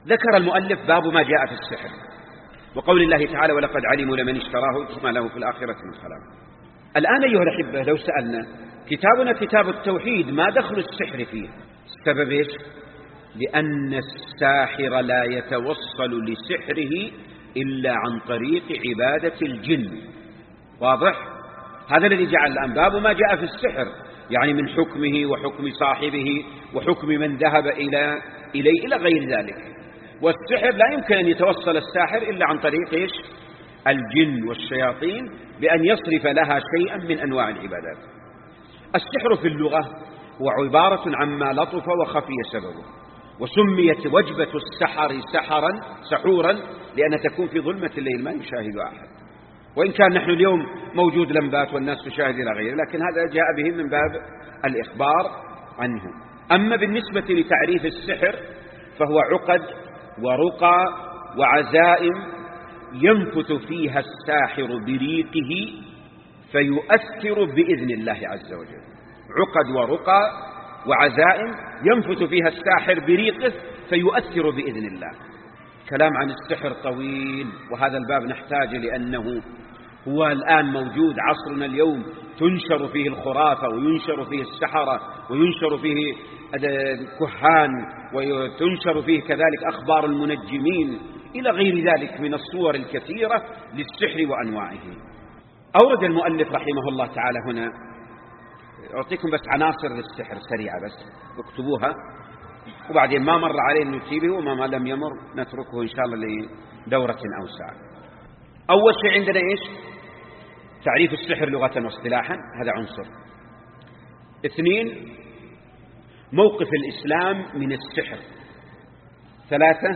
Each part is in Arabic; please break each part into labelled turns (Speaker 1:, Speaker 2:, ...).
Speaker 1: ذكر المؤلف باب ما جاء في السحر، وقول الله تعالى ولقد علموا لمن اشتراه ما له في الآخرة من خلاق. الآن أيها الأحبة لو سألنا كتابنا كتاب التوحيد ما دخل السحر فيه؟ السبب إيش؟ لأن الساحر لا يتوصل لسحره إلا عن طريق عبادة الجن. واضح؟ هذا الذي جعل الآن باب ما جاء في السحر، يعني من حكمه وحكم صاحبه وحكم من ذهب إليه إلى غير ذلك. والسحر لا يمكن أن يتوصل الساحر إلا عن طريق إيش؟ الجن والشياطين، بأن يصرف لها شيئا من أنواع العبادات. السحر في اللغة هو عبارة عما لطف وخفي سببه، وسميت وجبة السحر سحورا لأن تكون في ظلمة الليل ما يشاهد أحد، وإن كان نحن اليوم موجود لمبات والناس تشاهد إلى غيره، لكن هذا جاء به من باب الإخبار عنه. أما بالنسبة لتعريف السحر فهو عقد ورقى وعزائم ينفث فيها الساحر بريقه فيؤثر بإذن الله عز وجل. عقد ورقى وعزائم ينفث فيها الساحر بريقه فيؤثر بإذن الله. كلام عن السحر طويل، وهذا الباب نحتاج لأنه هو الآن موجود عصرنا اليوم، تنشر فيه الخرافة وينشر فيه السحرة وينشر فيه الكهان وتنشر فيه كذلك أخبار المنجمين إلى غير ذلك من الصور الكثيرة للسحر وأنواعه. أورد المؤلف رحمه الله تعالى هنا، أعطيكم بس عناصر للسحر سريعة بس اكتبوها، وبعدين ما مر علينا نجيبه وما لم يمر نتركه إن شاء الله لدورة أوسع. أول شيء عندنا إيش؟ تعريف السحر لغة واصطلاحا، هذا عنصر. 2 موقف الإسلام من السحر. 3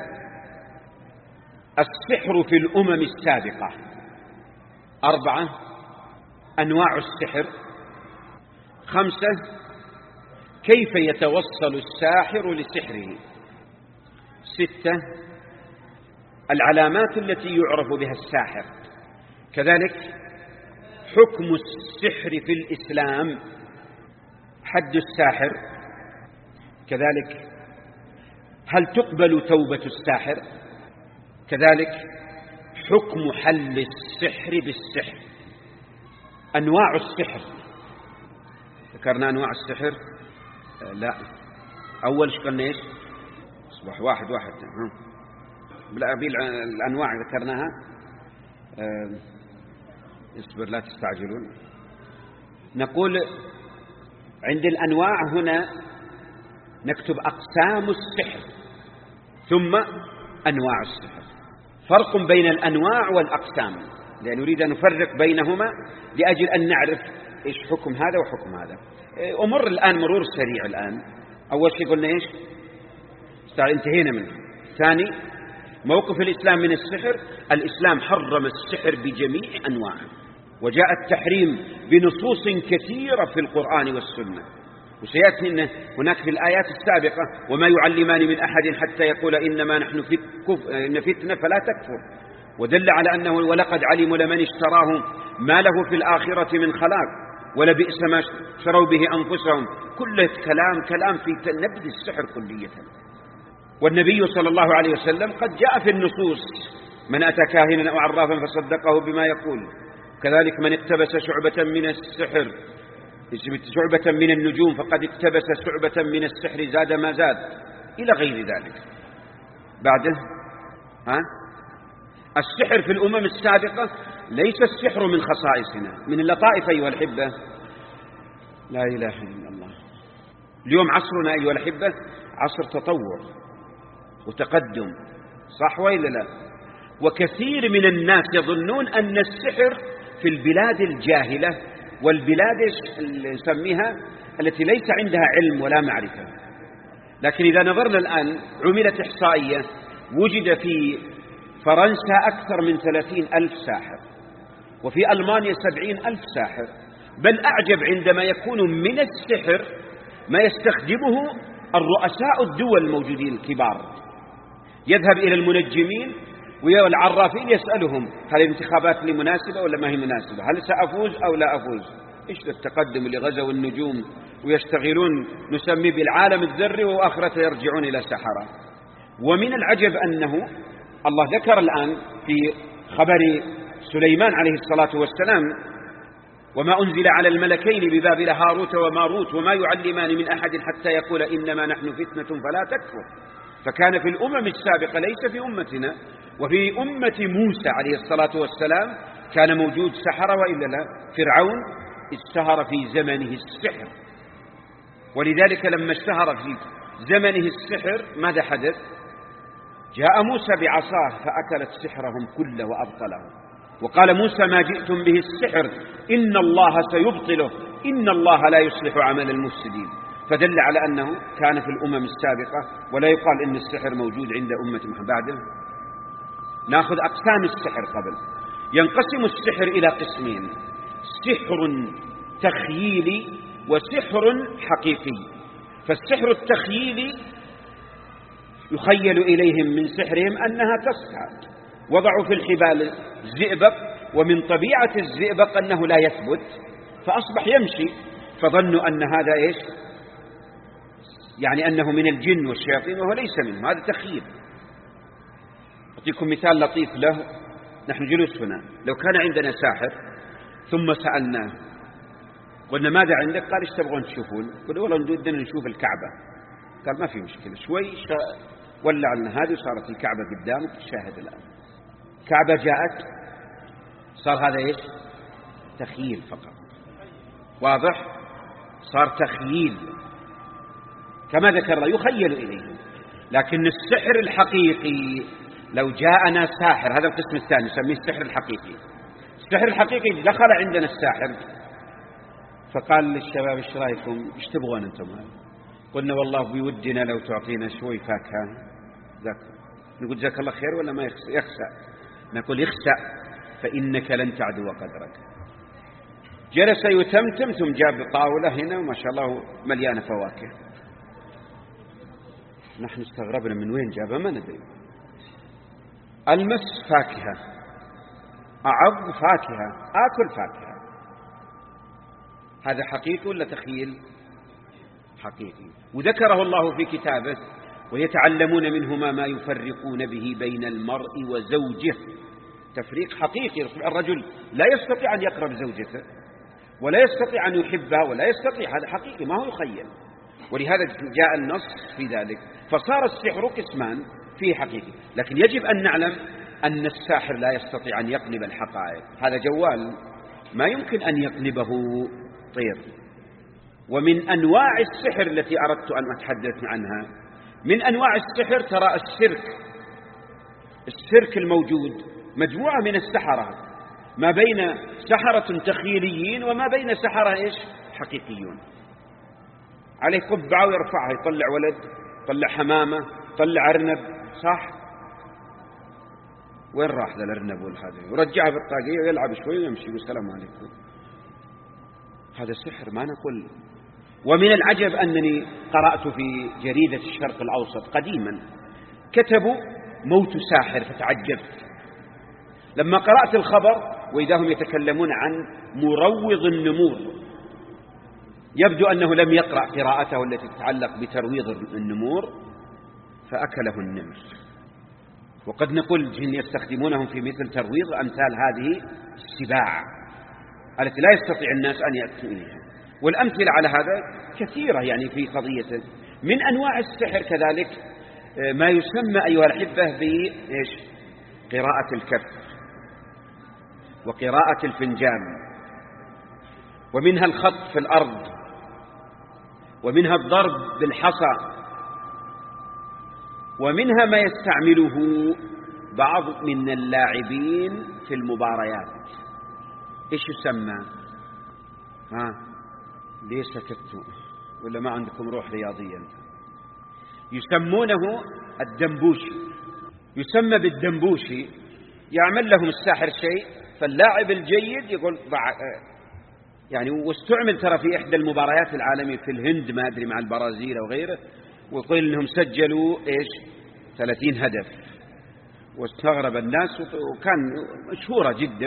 Speaker 1: السحر في الأمم السابقة. 4 أنواع السحر. 5 كيف يتوصل الساحر لسحره. 6 العلامات التي يعرف بها الساحر. كذلك حكم السحر في الإسلام، حد الساحر. كذلك هل تقبل توبة الساحر. كذلك حكم حل السحر بالسحر. أنواع السحر ذكرنا أنواع السحر؟ لا، أول شيء قلنا إيش؟ أصبح واحد الأنواع ذكرناها. اصبر لا تستعجلون. نقول عند الأنواع هنا نكتب أقسام السحر ثم أنواع السحر. فرق بين الأنواع والأقسام، لأن نريد أن نفرق بينهما لأجل أن نعرف إيش حكم هذا وحكم هذا. أمر الآن مرور سريع. الآن أول شيء قلنا إيش؟ انتهينا منه. ثاني موقف الإسلام من السحر. الإسلام حرم السحر بجميع أنواعه، وجاء التحريم بنصوص كثيرة في القرآن والسنة، وسيأتي إن هناك في الآيات السابقة وما يعلمان من أحد حتى يقول إنما نحن إن فتنة فلا تكفر، ودل على أنه ولقد علموا لمن اشتراه ما له في الآخرة من خلاق ولبئس ما شروا به أنفسهم. كل كلام في نبذ السحر كلية. والنبي صلى الله عليه وسلم قد جاء في النصوص من أتى كاهنا أو عرافا فصدقه بما يقول. كذلك من اقتبس شعبة من السحر، شعبة من النجوم فقد اقتبس شعبة من السحر زاد ما زاد، إلى غير ذلك. بعده السحر في الأمم السابقة ليس السحر من خصائصنا، من اللطائف أيها الأحبة. لا إله إلا الله. اليوم عصرنا أيها الأحبة عصر تطور وتقدم، صح وإلا لا؟ وكثير من الناس يظنون أن السحر في البلاد الجاهلة والبلاد اللي نسميها التي ليس عندها علم ولا معرفة. لكن إذا نظرنا الآن عملت إحصائية، وجد في فرنسا أكثر من 30,000 ساحر، وفي ألمانيا 70,000 ساحر. بل أعجب عندما يكون من السحر ما يستخدمه الرؤساء الدول الموجودين الكبار، يذهب إلى المنجمين والعرافين يسألهم هل الانتخابات لي مناسبة ولا ما هي مناسبة، هل سأفوز أو لا أفوز. إيش التقدم اللي غزوا النجوم ويشتغلون نسميه بالعالم الذري، وآخرته يرجعون إلى سحرة. ومن العجب أنه الله ذكر الآن في خبر سليمان عليه الصلاة والسلام: وما أنزل على الملكين ببابل هاروت وماروت وما يعلمان من أحد حتى يقول إنما نحن فتنة فلا تكفر. فكان في الأمم السابقة، ليس في أمتنا، وفي أمة موسى عليه الصلاة والسلام كان موجود سحرة وإلا لا. فرعون اشتهر في زمنه السحر، ولذلك لما اشتهر في زمنه السحر ماذا حدث؟ جاء موسى بعصاه فأكلت سحرهم كله وأبطله، وقال موسى: ما جئتم به السحر إن الله سيبطله إن الله لا يصلح عمل المفسدين. فدل على أنه كان في الأمم السابقة، ولا يقال إن السحر موجود عند أمة محمد بعده. نأخذ أقسام السحر قبل. ينقسم السحر إلى قسمين: سحر تخييلي وسحر حقيقي. فالسحر التخييلي يخيل إليهم من سحرهم أنها تسعى، وضعوا في الحبال الزئبق، ومن طبيعة الزئبق أنه لا يثبت فأصبح يمشي، فظنوا أن هذا إيش؟ يعني أنه من الجن والشياطين، وهو ليس منه، هذا تخيل. أعطيكم مثال لطيف له. نحن جلوس هنا، لو كان عندنا ساحر ثم سألناه قلنا: ماذا عندك؟ قال: ايش تبغون تشوفون؟ قلنا: والله نريد نشوف الكعبة. قال: ما في مشكلة. شوي ولع لنا هذه وصارت الكعبة قدامك، تشاهد الآن. كعبة جاءت، صار هذا ايش؟ تخيل فقط. واضح؟ صار تخييل كما ذكر الله، يخيل إليه. لكن السحر الحقيقي لو جاءنا ساحر، هذا القسم الثاني نسميه السحر الحقيقي. السحر الحقيقي دخل عندنا الساحر فقال للشباب: ايش رايكم؟ ايش تبغون انتم؟ قلنا: والله بودنا لو تعطينا شوي فاكهة. نقول: جزاك الله خير ولا ما يخسأ؟ نقول: يخسأ، فإنك لن تعدو قدرك. جلس يتمتم، ثم جاب طاولة هنا وما شاء الله مليانة فواكه. نحن استغربنا من وين جابها ما ندري. ألمس فاكهة، أعض فاكهة، آكل فاكهة. هذا حقيقي ولا تخيل؟ حقيقي. وذكره الله في كتابه: ويتعلمون منهما ما يفرقون به بين المرء وزوجه. تفريق حقيقي. الرجل لا يستطيع أن يقرب زوجته، ولا يستطيع أن يحبها، ولا يستطيع. هذا حقيقي ما هو يخيل. ولهذا جاء النص في ذلك. فصار السحر قسمان، فيه حقيقي، لكن يجب أن نعلم أن الساحر لا يستطيع أن يقلب الحقائق. هذا جوال ما يمكن أن يقلبه طير. ومن أنواع السحر التي أردت أن أتحدث عنها، من أنواع السحر ترى السيرك الموجود مجموعة من السحرة، ما بين سحرة تخيليين وما بين سحرة إيش؟ حقيقيون. عليه قبعة ويرفعها، يطلع ولد، يطلع حمامة، يطلع أرنب، صح؟ وين راح ذا الأرنب والهذا؟ ورجعها بالطاقية ويلعب شوي ويمشي والسلام عليكم. هذا سحر ما نقول. ومن العجب أنني قرأت في جريدة الشرق الأوسط قديما كتبوا: موت ساحر، فتعجبت لما قرأت الخبر، وإذا هم يتكلمون عن مروض النمور. يبدو أنه لم يقرأ قراءته التي تتعلق بترويض النمور فأكله النمر. وقد نقول الجن يستخدمونهم في مثل ترويض أمثال هذه السباع التي لا يستطيع الناس أن يأتوا إليها. والأمثلة على هذا كثيرة يعني في قضية. من أنواع السحر كذلك ما يسمى أيها الأحبة بقراءة الكف وقراءة الفنجان، ومنها الخط في الأرض، ومنها الضرب بالحصى، ومنها ما يستعمله بعض من اللاعبين في المباريات. إيش يسمى؟ ليه سكتوا؟ ولا ما عندكم روح رياضية؟ يسمونه الدنبوشي. يسمى بالدنبوشي. يعمل لهم الساحر شيء، فاللاعب الجيد يقول يعني. واستعمل ترى في إحدى المباريات العالمية في الهند، ما أدري مع البرازيل أو غيره، ويقول إنهم سجلوا 30 هدف، واستغرب الناس، وكان مشهورة جدا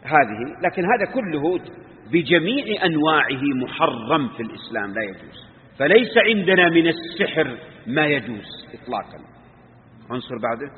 Speaker 1: هذه. لكن هذا كله بجميع أنواعه محرم في الإسلام، لا يجوز. فليس عندنا من السحر ما يجوز إطلاقا. عنصر بعده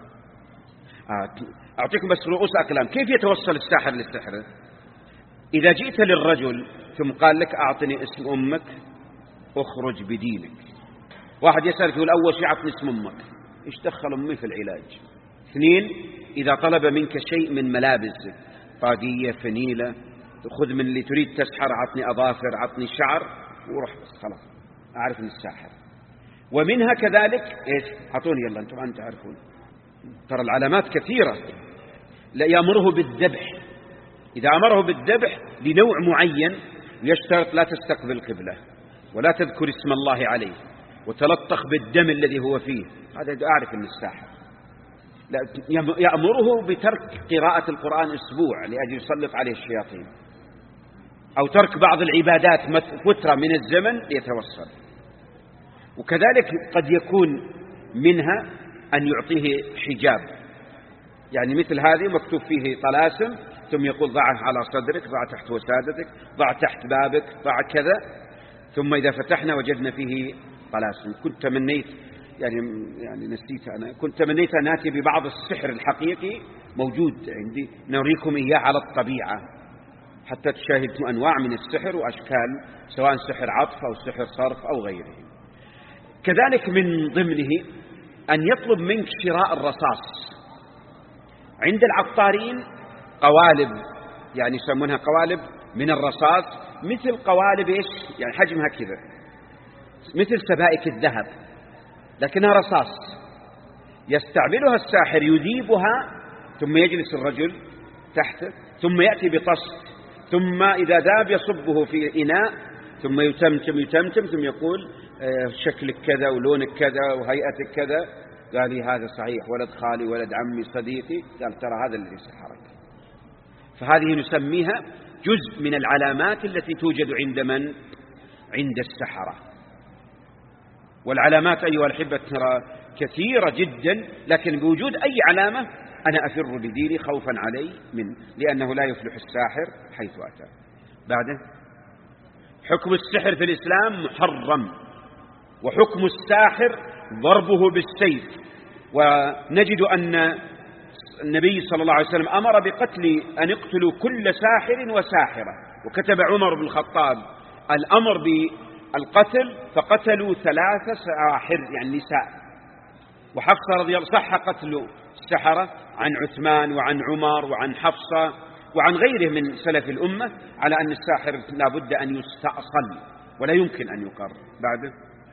Speaker 1: أعطيكم بس رؤوس أقلام. كيف يتوصل الساحر للسحر؟ إذا جئت للرجل ثم قال لك أعطني اسم أمك أخرج بدينك، واحد يسألك يقول أول شيء أعطني اسم أمك، إيش دخل أمي في العلاج؟ اثنين، إذا طلب منك شيء من ملابسك، طاقية، فنيلة، خذ من اللي تريد تسحر، عطني أظافر، عطني شعر، وروح بس خلاص أعرف من الساحر. ومنها كذلك إيش؟ أعطوني يلا أنتم تعرفون، ترى العلامات كثيرة. لا يأمره بالذبح، إذا أمره بالذبح لنوع معين يشترط لا تستقبل القبلة ولا تذكر اسم الله عليه وتلطخ بالدم الذي هو فيه، هذا أعرف من الساحر. لا يأمره بترك قراءة القرآن أسبوع لأجل يسلط عليه الشياطين، أو ترك بعض العبادات فترة من الزمن ليتوصل. وكذلك قد يكون منها أن يعطيه حجاب، يعني مثل هذه مكتوب فيه طلاسم، ثم يقول ضعه على صدرك، ضع تحت وسادتك، ضع تحت بابك، ضع كذا، ثم إذا فتحنا وجدنا فيه طلاسم. كنت تمنيت يعني نسيت، أنا كنت تمنيت أن آتي ببعض السحر الحقيقي موجود عندي نوريكم إياه على الطبيعة حتى تشاهدوا أنواع من السحر وأشكال، سواء سحر عطف أو سحر صرف أو غيره. كذلك من ضمنه أن يطلب منك شراء الرصاص. عند العطارين قوالب، يعني يسمونها قوالب من الرصاص، مثل قوالب إيش؟ يعني حجمها كذا، مثل سبائك الذهب لكنها رصاص. يستعملها الساحر، يذيبها، ثم يجلس الرجل تحته، ثم يأتي بطست، ثم إذا ذاب يصبه في إناء، ثم يتمتم ثم يقول شكلك كذا ولونك كذا وهيئتك كذا. قال لي هذا صحيح، ولد خالي ولد عمي صديقي. قال ترى هذا الذي سحرك. فهذه نسميها جزء من العلامات التي توجد عند من؟ عند السحرة. والعلامات أيها الأحبة ترى كثيرة جدا، لكن بوجود أي علامة أنا أفر بديني خوفا علي منه، لأنه لا يفلح الساحر حيث أتى. بعده حكم السحر في الإسلام محرم، وحكم الساحر ضربه بالسيف. ونجد أن النبي صلى الله عليه وسلم أمر بقتل، أن يقتلوا كل ساحر وساحرة، وكتب عمر بن الخطاب الأمر بالقتل فقتلوا 3 ساحر يعني نساء. وحفصة رضي الله صح قتل السحرة عن عثمان وعن عمر وعن حفصة وعن غيره من سلف الأمة، على أن الساحر لا بد أن يستأصل ولا يمكن أن يقر. بعده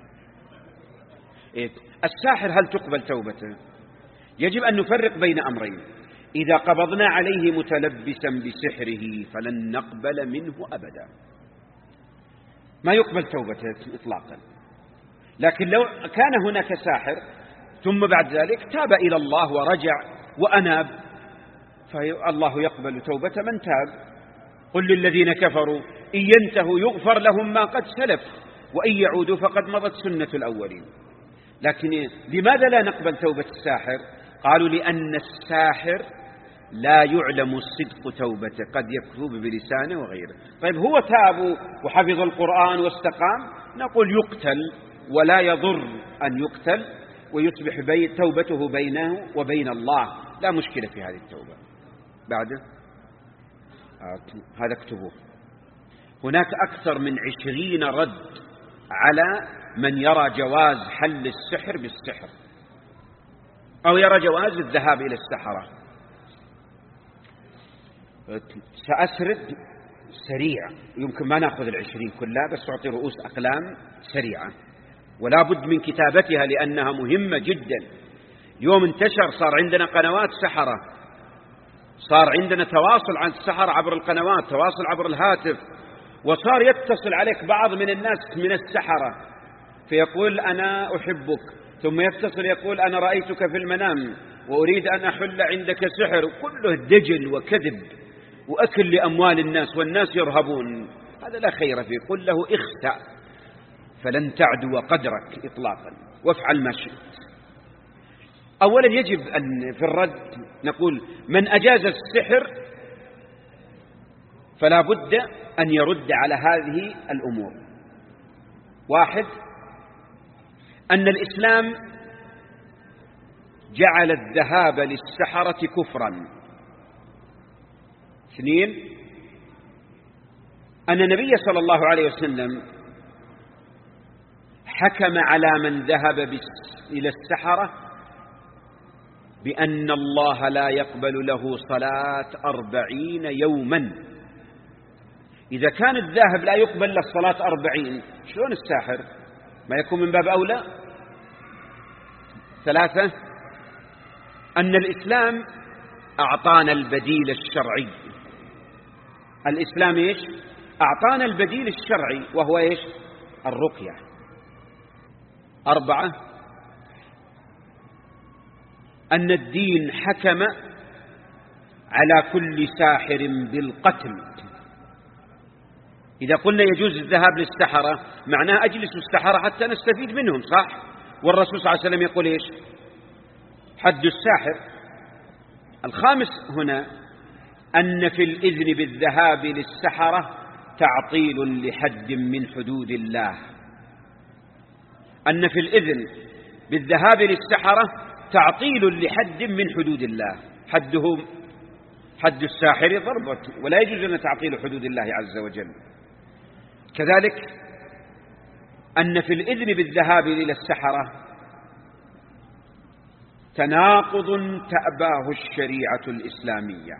Speaker 1: الساحر هل تقبل توبته؟ يجب أن نفرق بين أمرين. إذا قبضنا عليه متلبسا بسحره فلن نقبل منه أبدا، ما يقبل توبته إطلاقا. لكن لو كان هناك ساحر ثم بعد ذلك تاب إلى الله ورجع وأناب، فالله يقبل توبة من تاب. قل للذين كفروا إن ينتهوا يغفر لهم ما قد سلف وإن يعودوا فقد مضت سنة الأولين. لكن لماذا لا نقبل توبة الساحر؟ قالوا لأن الساحر لا يعلم صدق توبته، قد يكذب بلسانه وغيره. طيب هو تاب وحفظ القرآن واستقام، نقول يقتل ولا يضر أن يقتل، ويصبح توبته بينه وبين الله، لا مشكلة في هذه التوبة. بعده هذا اكتبوه. هناك أكثر من 20 رد على من يرى جواز حل السحر بالسحر أو يرى جواز الذهاب إلى السحرة. سأسرد سريع، يمكن ما نأخذ 20 كلها، بس أعطي رؤوس أقلام سريعة ولا بد من كتابتها لأنها مهمة جدا. يوم انتشر صار عندنا قنوات سحرة، صار عندنا تواصل عن السحرة عبر القنوات، تواصل عبر الهاتف، وصار يتصل عليك بعض من الناس من السحرة فيقول أنا أحبك، ثم يتصل يقول أنا رأيتك في المنام وأريد أن أحل عندك سحر، كله دجل وكذب وأكل لأموال الناس والناس يرهبون. هذا لا خير فيه. قل له اخسأ فلن تعدو قدرك إطلاقا وافعل ما شئت. أولا يجب أن في الرد نقول من أجاز السحر فلا بد أن يرد على هذه الأمور. 1 أن الإسلام جعل الذهاب للسحرة كفرا. 2 أن النبي صلى الله عليه وسلم حكم على من ذهب إلى السحرة بأن الله لا يقبل له صلاة 40 يوما. إذا كان الذاهب لا يقبل له صلاة 40، شلون الساحر؟ ما يكون من باب أولى؟ 3 أن الإسلام أعطانا البديل الشرعي. الإسلام إيش؟ أعطانا البديل الشرعي وهو إيش؟ الرقية. 4 أن الدين حكم على كل ساحر بالقتل. إذا قلنا يجوز الذهاب للسحرة معناه أجلس السحرة حتى نستفيد منهم، صح؟ والرسول صلى الله عليه وسلم يقول إيش؟ حد الساحر. 5 هنا أن في الإذن بالذهاب للسحرة تعطيل لحد من حدود الله. أن في الإذن بالذهاب للسحرة تعطيل لحد من حدود الله. حدهم حد الساحر ضربة، ولا يجوز لنا تعطيل حدود الله عز وجل. كذلك أن في الإذن بالذهاب إلى السحرة تناقض تأباه الشريعة الإسلامية.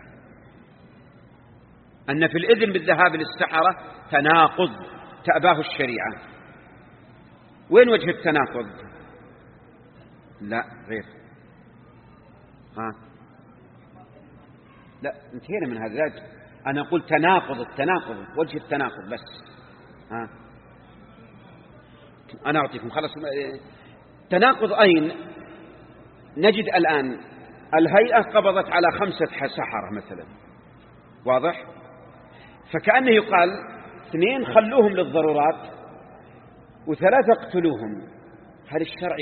Speaker 1: أن في الإذن بالذهاب للسحرة تناقض تأباه الشريعة. وين وجه التناقض؟ لا غير. لا انتهينا من هذا. أنا أقول تناقض، التناقض وجه التناقض بس. أنا أعطيكم خلاص. تناقض أين؟ نجد الآن الهيئة قبضت على 5 سحرة مثلا، واضح؟ فكأنه يقال 2 خلوهم للضرورات و3 اقتلوهم. هل الشرع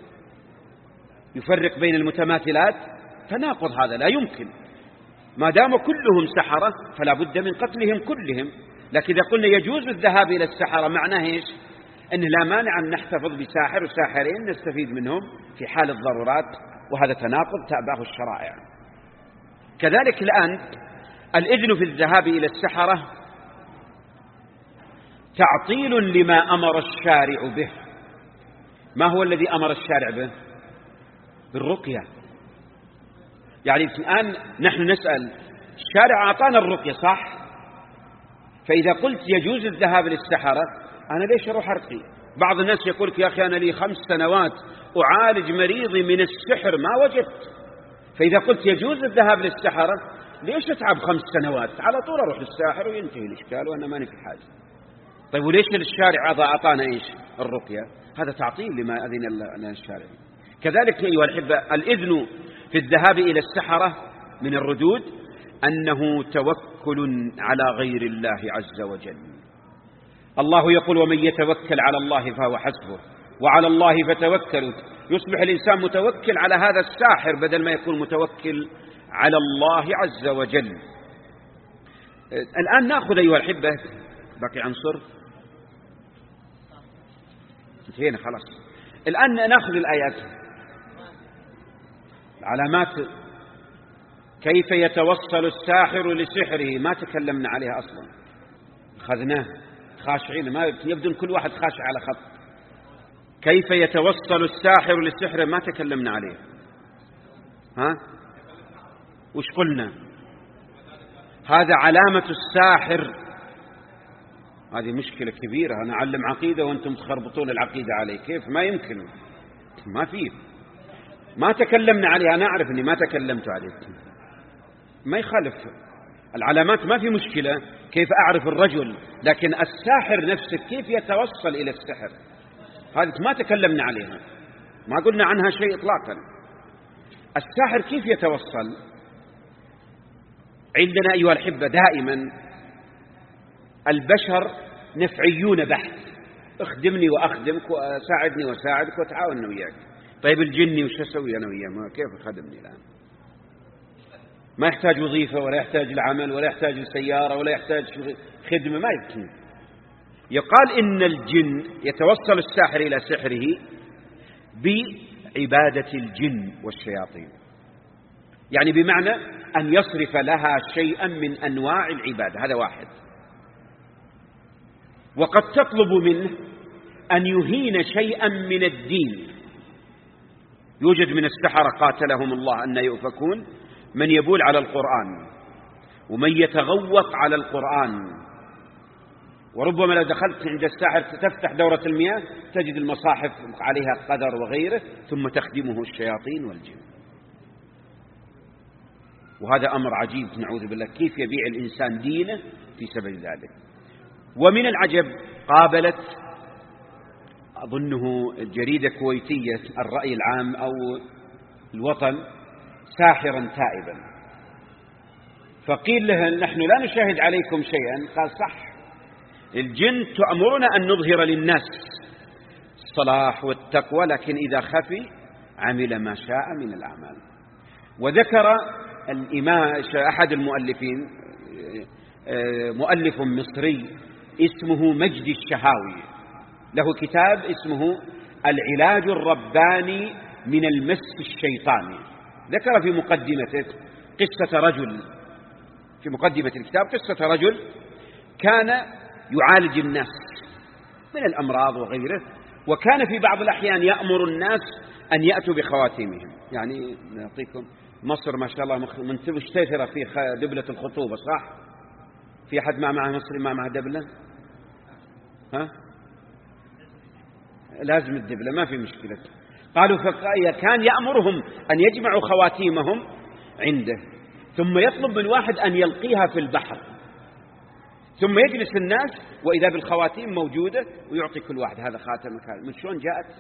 Speaker 1: يفرق بين المتماثلات؟ تناقض هذا لا يمكن. ما دام كلهم سحرة فلا بد من قتلهم كلهم. لكن إذا قلنا يجوز الذهاب إلى السحرة معناه إيش؟ أنه لا مانع أن نحتفظ بساحر وساحرين نستفيد منهم في حال الضرورات، وهذا تناقض تأباه الشرائع. كذلك الآن الإذن في الذهاب إلى السحرة تعطيل لما أمر الشارع به. ما هو الذي أمر الشارع به؟ بالرقية. يعني الآن نحن نسأل الشارع أعطانا الرقية صح؟ فإذا قلت يجوز الذهاب للسحرة أنا ليش أروح أرقي؟ بعض الناس يقول لك يا أخي أنا لي 5 سنوات أعالج مريضي من السحر ما وجدت. فإذا قلت يجوز الذهاب للسحرة ليش أتعب 5 سنوات؟ على طول أروح للساحر وينتهي الإشكال وأنا ماني في حاجة. طيب وليش الشارع أعطانا إيش؟ الرقية. هذا تعطيل لما أذن لنا الشارع. كذلك أيها الأحبة الإذن في الذهاب إلى السحرة من الردود أنه توكل على غير الله عز وجل. الله يقول ومن يتوكل على الله فهو حسبه وعلى الله فتوكلوا. يصبح الإنسان متوكل على هذا الساحر بدل ما يكون متوكل على الله عز وجل. الآن نأخذ أيها الأحبة، باقي عنصر انتهينا خلاص. الآن نأخذ الآيات. العلامات كيف يتوصل الساحر لسحره ما تكلمنا عليها أصلا، أخذناه خاشعين، ما يبدو كل واحد خاشع على خط. كيف يتوصل الساحر لسحره ما تكلمنا عليه. وش قلنا؟ هذا علامة الساحر. هذه مشكلة كبيرة. أنا أعلم عقيدة وأنتم تخربطون العقيدة علي، كيف؟ ما يمكن، ما فيه، ما تكلمنا عليه. أنا أعرف أني ما تكلمت عليه، ما يخالف. العلامات ما في مشكلة، كيف أعرف الرجل، لكن الساحر نفسه كيف يتوصل إلى السحر هذه ما تكلمنا عليها، ما قلنا عنها شيء إطلاقا. الساحر كيف يتوصل؟ عندنا أيها الأحبة دائما البشر نفعيون بحت، اخدمني وأخدمك وساعدني وساعدك وتعاون وياك. طيب الجني وش أسوي أنا وياه؟ ما كيف خدمني الآن؟ ما يحتاج وظيفة ولا يحتاج العمل ولا يحتاج السيارة ولا يحتاج خدمة، ما يمكن. يقال إن الجن يتوصل الساحر إلى سحره بعبادة الجن والشياطين، يعني بمعنى أن يصرف لها شيئا من أنواع العبادة، هذا واحد. وقد تطلب منه أن يهين شيئا من الدين. يوجد من السحرة قاتلهم الله أن يؤفكون من يبول على القرآن ومن يتغوط على القرآن، وربما لو دخلت عند الساحر تفتح دورة المياه تجد المصاحف عليها قدر وغيره، ثم تخدمه الشياطين والجن. وهذا أمر عجيب، نعوذ بالله، كيف يبيع الإنسان دينه في سبيل ذلك. ومن العجب قابلت أظنه جريدة كويتية الرأي العام أو الوطن ساحرا تائبا، فقيل له نحن لا نشاهد عليكم شيئا، قال صح، الجن تأمرنا أن نظهر للناس الصلاح والتقوى، لكن إذا خفي عمل ما شاء من الأعمال. وذكر الإمام أحد المؤلفين، مؤلف مصري اسمه مجدي الشهاوي، له كتاب اسمه العلاج الرباني من المس الشيطاني. ذكر في مقدمته قصة رجل، في مقدمة الكتاب قصة رجل كان يعالج الناس من الأمراض وغيره، وكان في بعض الأحيان يأمر الناس أن يأتوا بخواتيمهم. يعني نعطيكم مصر ما شاء الله مشتهرة في دبلة الخطوبة، صح؟ في أحد معه مصري معه دبلة؟ ها؟ لازم الدبلة، ما في مشكلة. قالوا كان يأمرهم أن يجمعوا خواتيمهم عنده، ثم يطلب من واحد أن يلقيها في البحر، ثم يجلس الناس وإذا بالخواتيم موجودة ويعطي كل واحد هذا خاتم من شلون جاءت.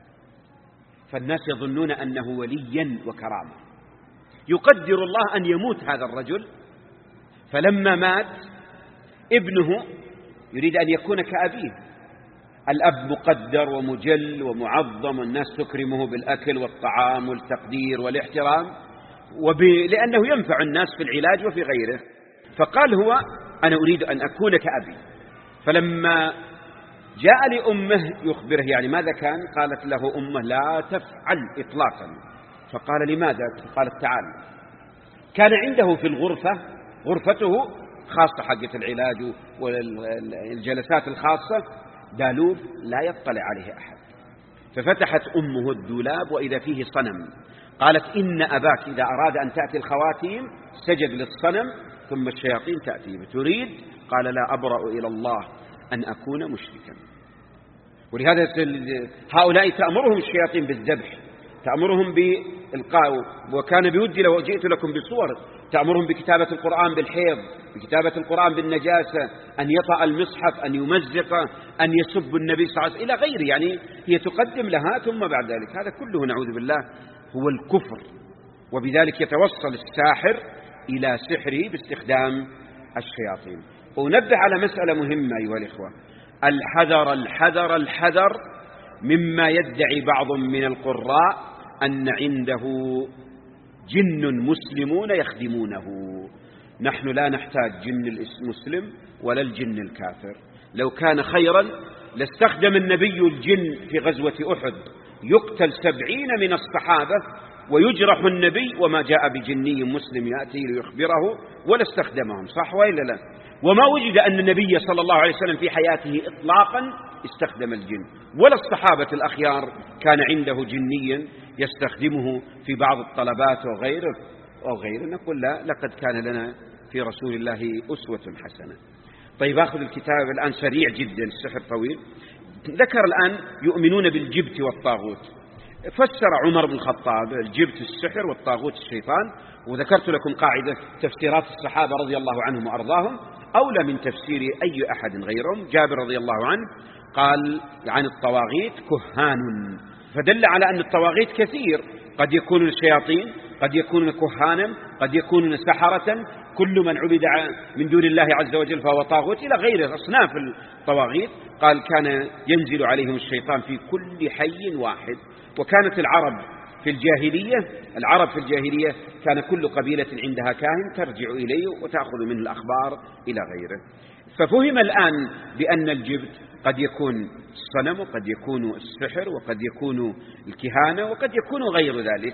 Speaker 1: فالناس يظنون أنه وليا وكرامة. يقدر الله أن يموت هذا الرجل، فلما مات ابنه يريد أن يكون كأبيه. الأب مقدر ومجل ومعظم، والناس تكرمه بالأكل والطعام والتقدير والاحترام، لأنه ينفع الناس في العلاج وفي غيره. فقال هو أنا أريد أن أكون كأبي. فلما جاء لأمه يخبره يعني ماذا كان، قالت له أمه لا تفعل إطلاقا. فقال لماذا؟ قالت تعال. كان عنده في الغرفة، غرفته خاصة حقة العلاج والجلسات الخاصة، دالوب لا يطلع عليه أحد. ففتحت أمه الدولاب وإذا فيه صنم. قالت إن أباك إذا أراد أن تأتي الخواتيم سجد للصنم ثم الشياطين تأتي. تريد؟ قال لا أبرأ إلى الله أن أكون مشركا. ولهذا هؤلاء تأمرهم الشياطين بالذبح، تأمرهم بالقاء، وكان بودي لو جئت لكم بصور، تأمرهم بكتابة القرآن بالحيض، بكتابة القرآن بالنجاسة، أن يطأ المصحف، أن يمزقه، أن يسب النبي صلى الله عليه وسلم إلى غيره. يعني هي تقدم لها، ثم بعد ذلك هذا كله نعوذ بالله هو الكفر. وبذلك يتوصل الساحر إلى سحره باستخدام الشياطين. ونبه على مسألة مهمة أيها الإخوة، الحذر الحذر الحذر مما يدعي بعض من القراء أن عنده جن مسلمون يخدمونه. نحن لا نحتاج جن المسلم ولا الجن الكافر. لو كان خيرا لاستخدم النبي الجن في غزوة أحد، يقتل 70 من الصحابة ويجرح النبي وما جاء بجني مسلم يأتي ليخبره ولا استخدمهم، صح وإلا لا؟ وما وجد أن النبي صلى الله عليه وسلم في حياته إطلاقا استخدم الجن، ولا الصحابة الأخيار كان عنده جني يستخدمه في بعض الطلبات وغيره. نقول لا، لقد كان لنا في رسول الله أسوة حسنة. طيب أخذ الكتاب الآن سريع جدا، السحر طويل. ذكر الآن يؤمنون بالجبت والطاغوت. فسر عمر بن الخطاب الجبت السحر والطاغوت الشيطان، وذكرت لكم قاعدة تفسيرات الصحابة رضي الله عنهم وأرضاهم أولى من تفسير أي أحد غيرهم. جابر رضي الله عنه قال عن الطواغيت كهان، فدل على أن الطواغيت كثير، قد يكون الشياطين، قد يكون كهانا، قد يكون سحرة، كل من عبد من دون الله عز وجل فهو طاغوت، إلى غيره أصناف الطواغيت. قال كان ينزل عليهم الشيطان في كل حي واحد. وكانت العرب في الجاهلية، العرب في الجاهلية كان كل قبيلة عندها كاهن ترجع إليه وتأخذ منه الأخبار إلى غيره. ففهم الآن بأن الجبت قد يكون الصنم، وقد يكون السحر، وقد يكون الكهانة، وقد يكون غير ذلك.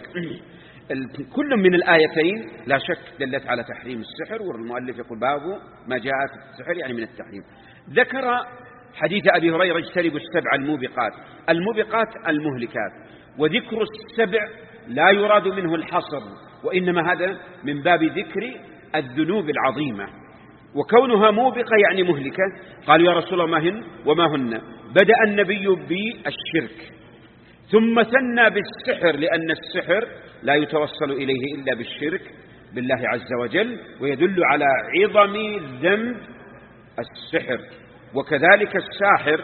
Speaker 1: كل من الآيتين لا شك دلت على تحريم السحر، والمؤلف يقول باب ما جاء في السحر يعني من التحريم. ذكر حديث أبي هريرة اجتنبوا السبع الموبقات، الموبقات المهلكات، وذكر السبع لا يراد منه الحصر، وإنما هذا من باب ذكر الذنوب العظيمة، وكونها موبقة يعني مهلكة. قالوا يا رسول الله ما هن وما هن؟ بدأ النبي بالشرك ثم ثنى بالسحر، لأن السحر لا يتوصل إليه إلا بالشرك بالله عز وجل، ويدل على عظم ذنب السحر، وكذلك الساحر.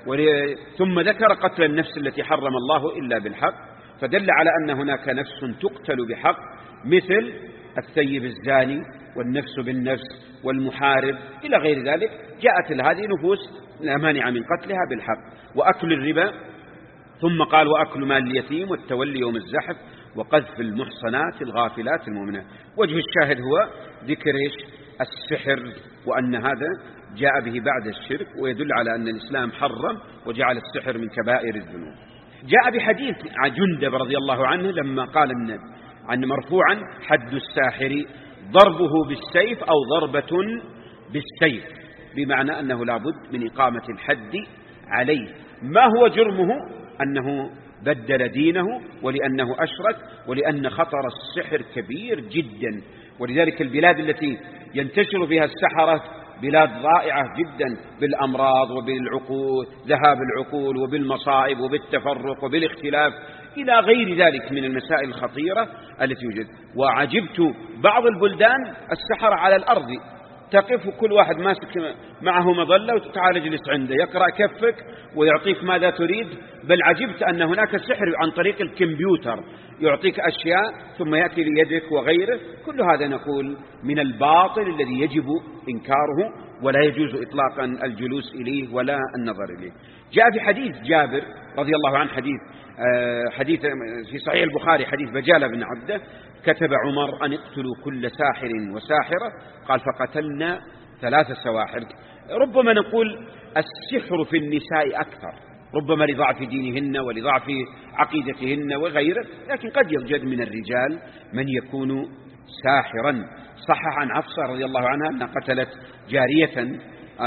Speaker 1: ثم ذكر قتل النفس التي حرم الله إلا بالحق، فدل على أن هناك نفس تقتل بحق، مثل الثيب الزاني والنفس بالنفس والمحارب إلى غير ذلك. جاءت هذه نفوس لا مانع من قتلها بالحق. وأكل الربا، ثم قال وأكل مال اليتيم والتولي يوم الزحف وقذف المحصنات الغافلات المؤمنات. وجه الشاهد هو ذكر السحر، وأن هذا جاء به بعد الشرك، ويدل على أن الإسلام حرم وجعل السحر من كبائر الذنوب. جاء بحديث عن جندب رضي الله عنه لما قال النبي عن مرفوعا حد الساحر ضربه بالسيف أو ضربة بالسيف، بمعنى أنه لابد من إقامة الحد عليه. ما هو جرمه؟ أنه بدل دينه، ولأنه أشرك، ولأن خطر السحر كبير جدا. ولذلك البلاد التي ينتشر فيها السحرة بلاد رائعة جدا بالأمراض وبالعقول، ذهاب العقول وبالمصائب وبالتفرق وبالاختلاف إلى غير ذلك من المسائل الخطيرة التي يوجد. وعجبت بعض البلدان السحرة على الأرض، تقف كل واحد ماسك معه مظلة وتعال اجلس عنده يقرأ كفك ويعطيك ماذا تريد. بل عجبت أن هناك سحر عن طريق الكمبيوتر، يعطيك أشياء ثم يأتي ليدك وغيره. كل هذا نقول من الباطل الذي يجب إنكاره، ولا يجوز إطلاقا الجلوس إليه ولا النظر إليه. جاء في حديث جابر رضي الله عنه، حديث في صحيح البخاري، حديث بجالة بن عبده: كتب عمر أن اقتلوا كل ساحر وساحرة، قال فقتلنا 3 سواحر. ربما نقول السحر في النساء أكثر، ربما لضعف دينهن ولضعف عقيدتهن وغيره، لكن قد يوجد من الرجال من يكون ساحرا. صح عن حفصة رضي الله عنها أنها قتلت جارية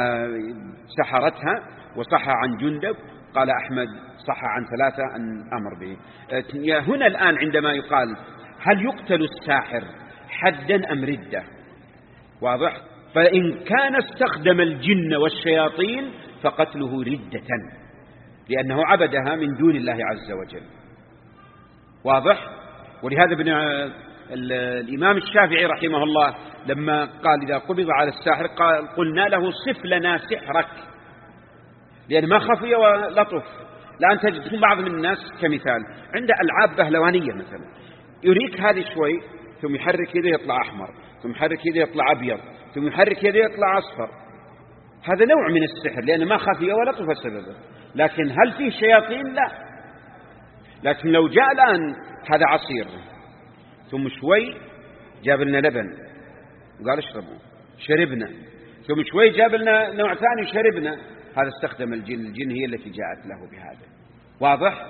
Speaker 1: سحرتها، وصح عن جندب، قال أحمد صح عن 3 أن أمر به. هنا الآن عندما يقال هل يقتل الساحر حدا أم ردة؟ واضح؟ فإن كان استخدم الجن والشياطين فقتله ردة، لأنه عبدها من دون الله عز وجل. واضح؟ ولهذا الإمام الشافعي رحمه الله لما قال إذا قبض على الساحر قال قلنا له صف لنا سحرك، لأن ما خفي ولطف. الآن تجد بعض من الناس كمثال عنده ألعاب بهلوانية مثلا، يريك هذه شوي ثم يحرك يده يطلع أحمر، ثم يحرك يده يطلع أبيض، ثم يحرك يده يطلع أصفر. هذا نوع من السحر لأن ما خفي ولطف سببه. لكن هل فيه شياطين؟ لا. لكن لو جاء الآن هذا عصير ثم شوي جاب لنا لبن وقال اشربوا، شربنا، ثم شوي جاب لنا نوع ثاني شربنا، هذا استخدم الجن هي التي جاءت له بهذا. واضح؟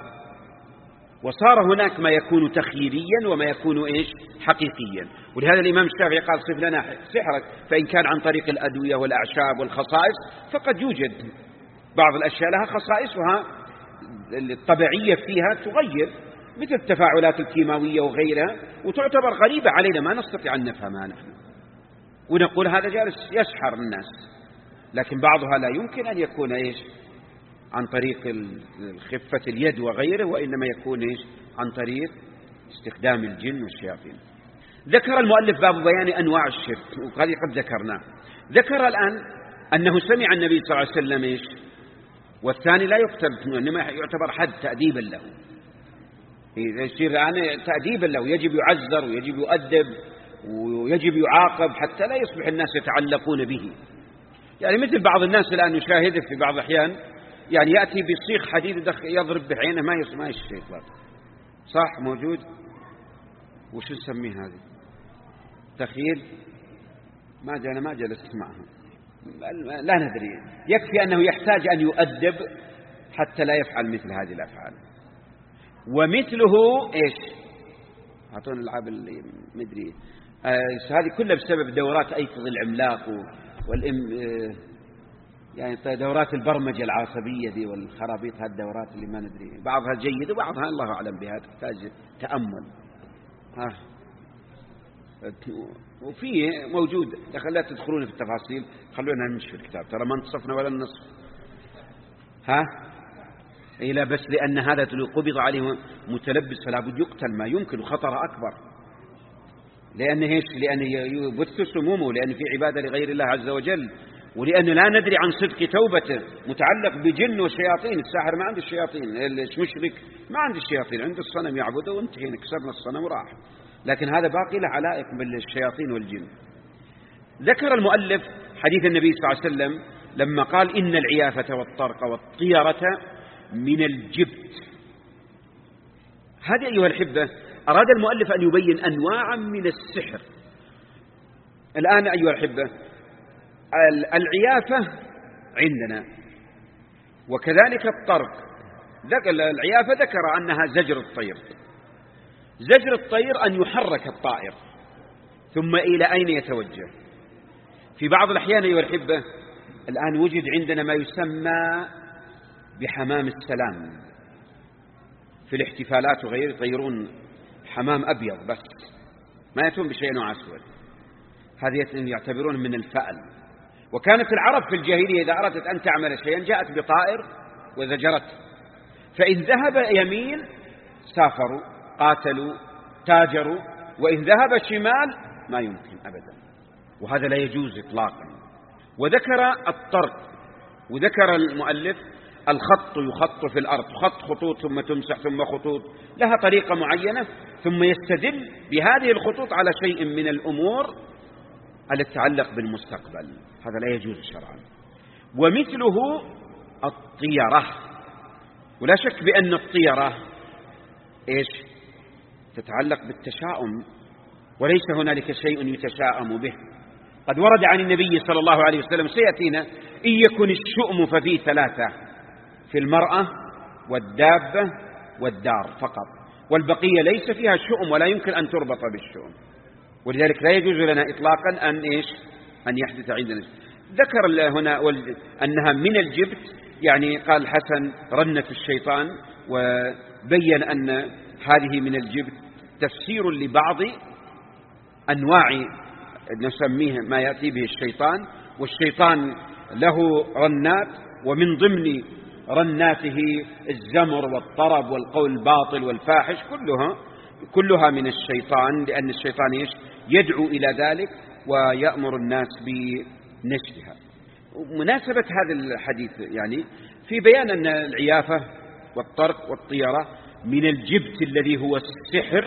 Speaker 1: وصار هناك ما يكون تخييليا وما يكون حقيقيا. ولهذا الإمام الشافعي قال صف لنا سحرك، فإن كان عن طريق الأدوية والأعشاب والخصائص فقد يوجد بعض الأشياء لها خصائصها الطبيعية فيها تغير، مثل التفاعلات الكيماوية وغيرها، وتعتبر غريبة علينا ما نستطيع أن نفهمها نحن، ونقول هذا جالس يسحر الناس. لكن بعضها لا يمكن أن يكون عن طريق خفة اليد وغيره، وإنما يكون عن طريق استخدام الجن والشياطين. ذكر المؤلف باب بيان أنواع الشرك، وهذه قد ذكرناه. ذكر الآن أنه سمع النبي صلى الله عليه وسلم والثاني لا يقتل، إنما يعتبر حد تأديبا له، يصير الآن تأديبا له، يجب يعزر ويجب يؤدب ويجب يعاقب حتى لا يصبح الناس يتعلقون به. يعني مثل بعض الناس الآن نشاهده في بعض الأحيان، يعني يأتي بصيغ حديد يضرب بعينه ما يشتري إطلاقا، صح موجود. وش نسميه هذه؟ تخيل؟ أنا ما جلست معها، لا ندري. يكفي أنه يحتاج أن يؤدب حتى لا يفعل مثل هذه الأفعال. ومثله إيش؟ أعطونا الألعاب اللي مدري هذه كلها بسبب دورات أيقظ العملاق يعني دورات البرمجة العصبية دي والخرابيط. هالدورات اللي ما ندري، بعضها جيد وبعضها الله أعلم بها، تحتاج تأمل. وفي موجود، لا تدخلون في التفاصيل، خلونا نمشي في الكتاب، ترى ما انتصفنا ولا النصف. إلا بس لأن هذا قبض عليه متلبس فلا بد يقتل، ما يمكن، خطر أكبر. لأن يبث سمومه، لأن في عبادة لغير الله عز وجل، ولأن لا ندري عن صدق توبته، متعلق بجن وشياطين. الساحر ما عنده الشياطين، المشرك ما عنده الشياطين، عنده الصنم يعبده وانتهينا، كسرنا الصنم وراح. لكن هذا باقي له علائق بالشياطين والجن. ذكر المؤلف حديث النبي صلى الله عليه وسلم لما قال إن العيافة والطرق والطيرة من الجبت. هذه أيها الأحبة أراد المؤلف أن يبين أنواعا من السحر. الآن أيها الأحبة العيافة عندنا وكذلك الطرق. العيافة ذكر أنها زجر الطير. زجر الطير أن يحرك الطائر ثم إلى أين يتوجه. في بعض الأحيان أيها الأحبة الآن وجد عندنا ما يسمى بحمام السلام في الاحتفالات وغيره، يطيرون حمام أبيض بس ما يأتون بشيء نوع أسود، هذه يعتبرون من الفأل. وكانت العرب في الجاهلية إذا أردت أن تعمل شيئا جاءت بطائر وزجرته، فإن ذهب يمين سافروا قاتلوا تاجروا، وإن ذهب شمال ما يمكن أبدا، وهذا لا يجوز إطلاقا. وذكر الطرق، وذكر المؤلف الخط، يخط في الأرض، خطوط ثم تمسح ثم خطوط لها طريقة معينة، ثم يستدل بهذه الخطوط على شيء من الأمور التي تتعلق بالمستقبل، هذا لا يجوز شرعا. ومثله الطيرة، ولا شك بأن الطيرة إيش؟ تتعلق بالتشاؤم، وليس هنالك شيء يتشاءم به. قد ورد عن النبي صلى الله عليه وسلم سيأتينا إن يكن الشؤم ففيه ثلاثة، في المرأة والدابة والدار فقط، والبقية ليس فيها شؤم ولا يمكن أن تربط بالشؤم، ولذلك لا يجوز لنا إطلاقا أن يحدث عندنا. ذكر هنا أنها من الجبت، يعني قال حسن رنة الشيطان، وبين أن هذه من الجبت تفسير لبعض أنواع نسميه ما يأتي به الشيطان. والشيطان له رنات، ومن ضمن رناته الزمر والطرب والقول الباطل والفاحش، كلها من الشيطان، لأن الشيطان يدعو إلى ذلك ويأمر الناس بنشرها. مناسبة هذا الحديث يعني في بيان أن العيافة والطرق والطيرة من الجبت الذي هو السحر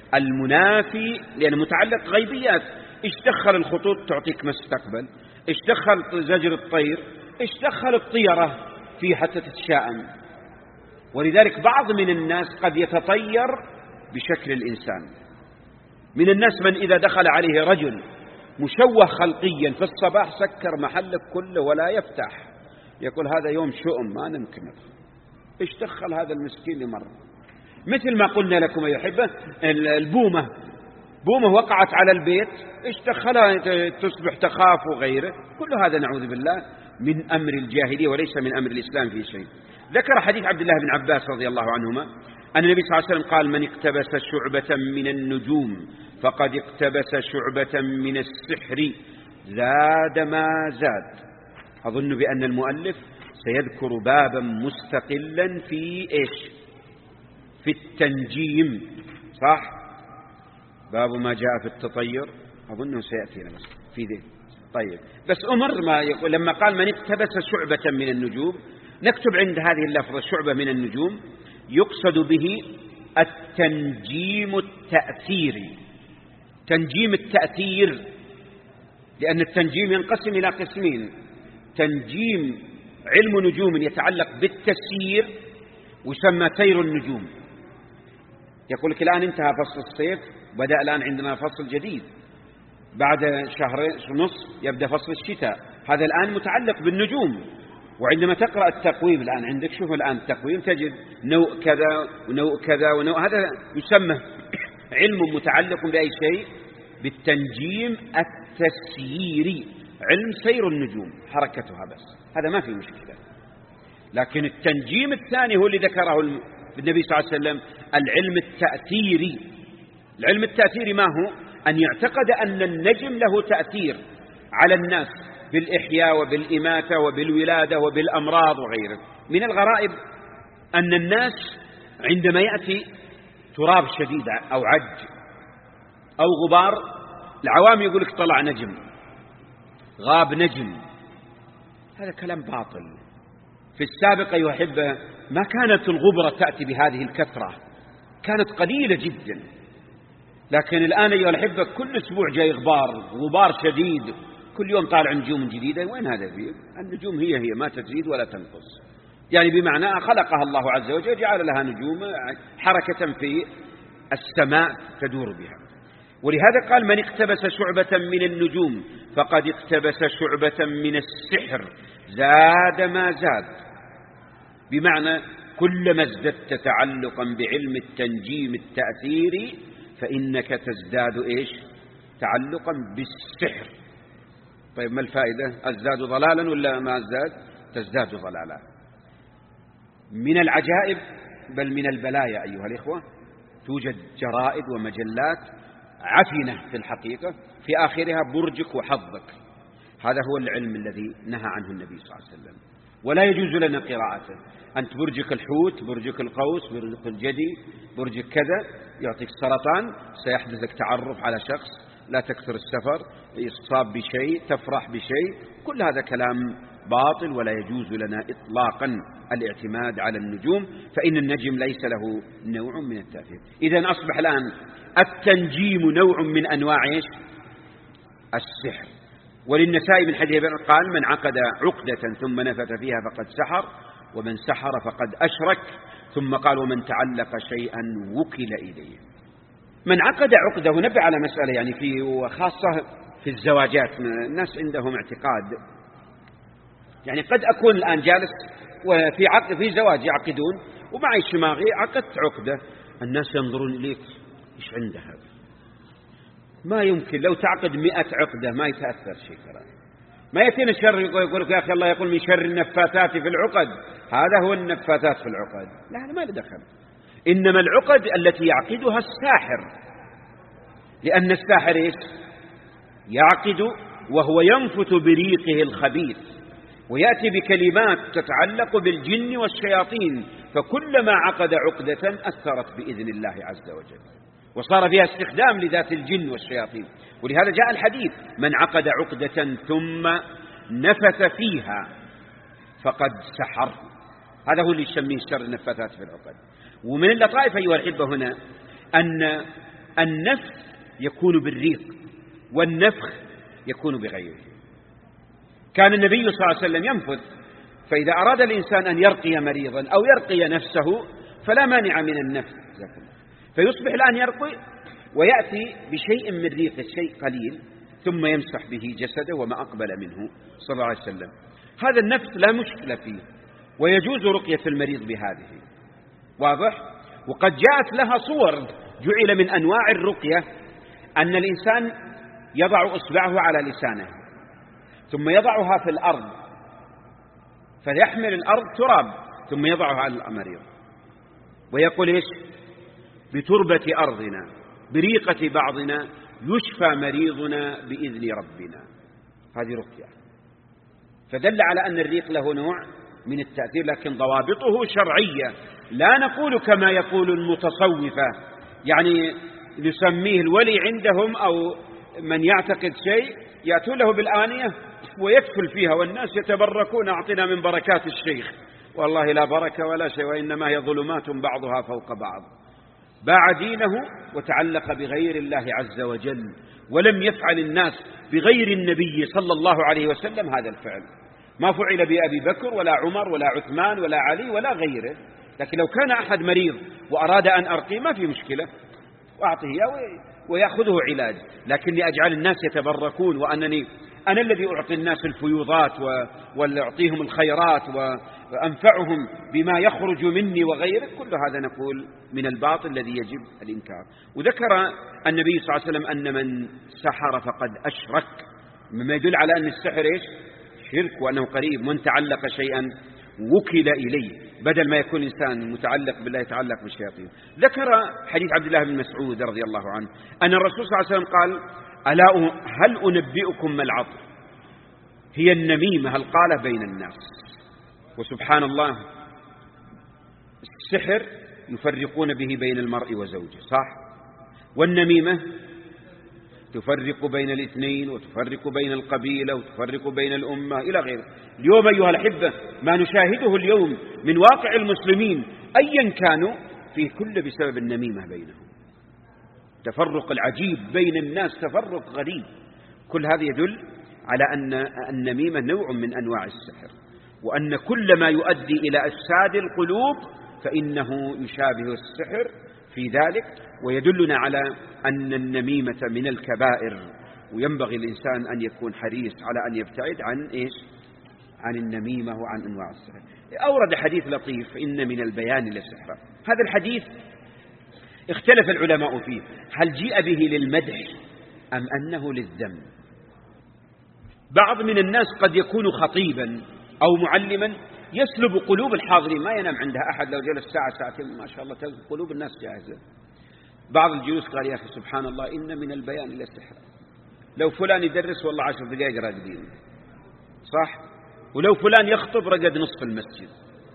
Speaker 1: المنافي، لأنه متعلق غيبيات. إيش دخل الخطوط تعطيك مستقبل، إيش دخل زجر الطير، إيش دخل الطيرة في حتى تتشائم. ولذلك بعض من الناس قد يتطير بشكل الإنسان. من الناس من إذا دخل عليه رجل مشوه خلقيا في الصباح سكر محلك كله ولا يفتح، يقول هذا يوم شؤم ما نمكن ندخل. إيش دخل هذا المسكين لمرة؟ مثل ما قلنا لكم يا أحبة البومة وقعت على البيت، إيش دخلها تصبح تخاف وغيره. كل هذا نعوذ بالله من أمر الجاهلية وليس من أمر الإسلام في شيء. ذكر حديث عبد الله بن عباس رضي الله عنهما أن النبي صلى الله عليه وسلم قال من اقتبس شعبة من النجوم فقد اقتبس شعبة من السحر زاد ما زاد. أظن بأن المؤلف سيذكر بابا مستقلا في إيش؟ في التنجيم، صح؟ باب ما جاء في التطير أظنه سيأتينا بس في ذي. طيب بس أمر ما يقول لما قال من اقتبس شعبة من النجوم، نكتب عند هذه اللفظة شعبة من النجوم يقصد به التنجيم التأثيري. تنجيم التأثير، لأن التنجيم ينقسم إلى قسمين: تنجيم علم نجوم يتعلق بالتسيير ويسمى سير النجوم، يقول لك الآن انتهى فصل الصيف، بدأ الآن عندنا فصل جديد، بعد شهر ونصف يبدأ فصل الشتاء. هذا الآن متعلق بالنجوم. وعندما تقرأ التقويم الآن عندك، شوف الآن التقويم تجد نوع كذا ونوع كذا ونوع، هذا يسمى علم متعلق بأي شيء؟ بالتنجيم التسييري، علم سير النجوم حركتها، بس هذا ما في مشكلة. لكن التنجيم الثاني هو اللي ذكره النبي صلى الله عليه وسلم، العلم التأثيري. العلم التأثيري ما هو؟ أن يعتقد أن النجم له تأثير على الناس بالإحياء وبالإماتة وبالولادة وبالأمراض وغيره. من الغرائب أن الناس عندما يأتي تراب شديد أو عج أو غبار، العوام يقول لك طلع نجم، غاب نجم. هذا كلام باطل. في السابق أيها الأحبة ما كانت الغبرة تأتي بهذه الكثرة، كانت قليلة جدا. لكن الآن أيها الأحبة كل أسبوع جاي غبار شديد، كل يوم طالع نجوم جديدة. وين هذا فيه؟ النجوم هي ما تزيد ولا تنقص، يعني بمعنى خلقها الله عز وجل، جعل لها نجوم حركة في السماء تدور بها. ولهذا قال: من اقتبس شعبة من النجوم فقد اقتبس شعبة من السحر زاد ما زاد. بمعنى كلما ازددت تعلقا بعلم التنجيم التأثيري فإنك تزداد إيش؟ تعلقا بالسحر. طيب ما الفائدة؟ أزداد ضلالا ولا ما أزداد؟ تزداد ضلالا. من العجائب بل من البلايا أيها الإخوة، توجد جرائد ومجلات عفنة في الحقيقة، في آخرها برجك وحظك. هذا هو العلم الذي نهى عنه النبي صلى الله عليه وسلم، ولا يجوز لنا قراءته. أنت برجك الحوت، برجك القوس، برجك الجدي، برجك كذا، يعطيك سرطان، سيحدث لك تعرف على شخص، لا تكثر السفر، يصاب بشيء، تفرح بشيء. كل هذا كلام باطل، ولا يجوز لنا إطلاقا الاعتماد على النجوم، فإن النجم ليس له نوع من التأثير. إذن أصبح الآن التنجيم نوع من أنواع السحر. وللنسائي من حديث قال: من عقد عقدة ثم نفث فيها فقد سحر، ومن سحر فقد أشرك. ثم قال: ومن تعلق شيئا وكل إليه. من عقد عقدة، ونبه على مسألة يعني في، وخاصة في الزواجات، الناس عندهم اعتقاد، يعني قد أكون الآن جالس وفي عقد في زواج يعقدون ومعي شماغي عقدت عقدة، الناس ينظرون إليك إيش عنده هذا؟ ما يمكن لو تعقد 100 عقدة ما يتأثر شيء. ما يأتينا الشر يقول لك يا أخي الله يقول: من شر النفاثات في العقد. هذا هو النفاثات في العقد؟ لا، هذا ما له دخل. إنما العقد التي يعقدها الساحر، لأن الساحر إيش؟ يعقد وهو ينفث بريقه الخبيث، ويأتي بكلمات تتعلق بالجن والشياطين، فكلما عقد عقدة أثرت بإذن الله عز وجل، وصار فيها استخدام لذات الجن والشياطين. ولهذا جاء الحديث: من عقد عقدة ثم نفث فيها فقد سحر. هذا هو اللي يسميه شر النفاثات في العقد. ومن اللطائف أيها الأحبة هنا أن النفث يكون بالريق والنفخ يكون بغيره. كان النبي صلى الله عليه وسلم ينفث، فإذا أراد الإنسان أن يرقي مريضا أو يرقي نفسه فلا مانع من النفث، فيصبح الآن يرقي ويأتي بشيء من ريقه، شيء قليل، ثم يمسح به جسده وما أقبل منه صلى الله عليه وسلم. هذا النفث لا مشكلة فيه، ويجوز رقية المريض بهذه، واضح؟ وقد جاءت لها صور جعل من أنواع الرقية أن الإنسان يضع إصبعه على لسانه ثم يضعها في الأرض فيحمل الأرض تراب ثم يضعها على المريض ويقول إيش؟ بتربة أرضنا بريقة بعضنا يشفى مريضنا بإذن ربنا. هذه رقية. فدل على أن الريق له نوع من التأثير، لكن ضوابطه شرعية، لا نقول كما يقول المتصوفة، يعني نسميه الولي عندهم أو من يعتقد شيء يأتون له بالآنية ويكفل فيها والناس يتبركون: أعطنا من بركات الشيخ. والله لا بركة ولا شيء، وإنما هي ظلمات بعضها فوق بعض. باع دينه وتعلق بغير الله عز وجل، ولم يفعل الناس بغير النبي صلى الله عليه وسلم هذا الفعل. ما فعل بأبي بكر ولا عمر ولا عثمان ولا علي ولا غيره، لكن لو كان أحد مريض وأراد أن أرقيه ما في مشكلة، وأعطيه ويأخذه علاج، لكني أجعل الناس يتبركون وأنني أنا الذي أعطي الناس الفيوضات وأعطيهم الخيرات وأنفعهم بما يخرج مني وغيره، كل هذا نقول من الباطل الذي يجب الإنكار. وذكر النبي صلى الله عليه وسلم أن من سحر فقد أشرك، مما يدل على أن السحر إيش؟ شرك، وأنه قريب من تعلق شيئا وكل إليه، بدل ما يكون إنسان متعلق بالله يتعلق بالشياطين. ذكر حديث عبد الله بن مسعود رضي الله عنه أن الرسول صلى الله عليه وسلم قال: ألا هل أنبئكم ما العطر؟ هي النميمة القالة بين الناس. وسبحان الله السحر يفرقون به بين المرء وزوجه، صح؟ والنميمة تفرق بين الاثنين وتفرق بين القبيلة وتفرق بين الأمة إلى غيره. اليوم أيها الأحبة ما نشاهده اليوم من واقع المسلمين أيا كانوا في كل بسبب النميمة بينهم، تفرق العجيب بين الناس، تفرق غريب. كل هذا يدل على أن النميمة نوع من أنواع السحر، وأن كل ما يؤدي إلى إفساد القلوب فإنه يشابه السحر في ذلك، ويدلنا على أن النميمة من الكبائر، وينبغي الإنسان أن يكون حريص على أن يبتعد عن إيش؟ عن النميمة وعن أنواع السحر. أورد حديث لطيف: إن من البيان لسحرا. هذا الحديث اختلف العلماء فيه، هل جيء به للمدح أم أنه للذم؟ بعض من الناس قد يكون خطيبا أو معلما يسلب قلوب الحاضرين، ما ينام عندها أحد، لو جلس ساعة ساعتين ما شاء الله قلوب الناس جاهزة. بعض الجلوس قال: يا أخي سبحان الله إن من البيان للسحر، لو فلان يدرس والله 10 دقائق راقدين، صح؟ ولو فلان يخطب رقد نصف المسجد.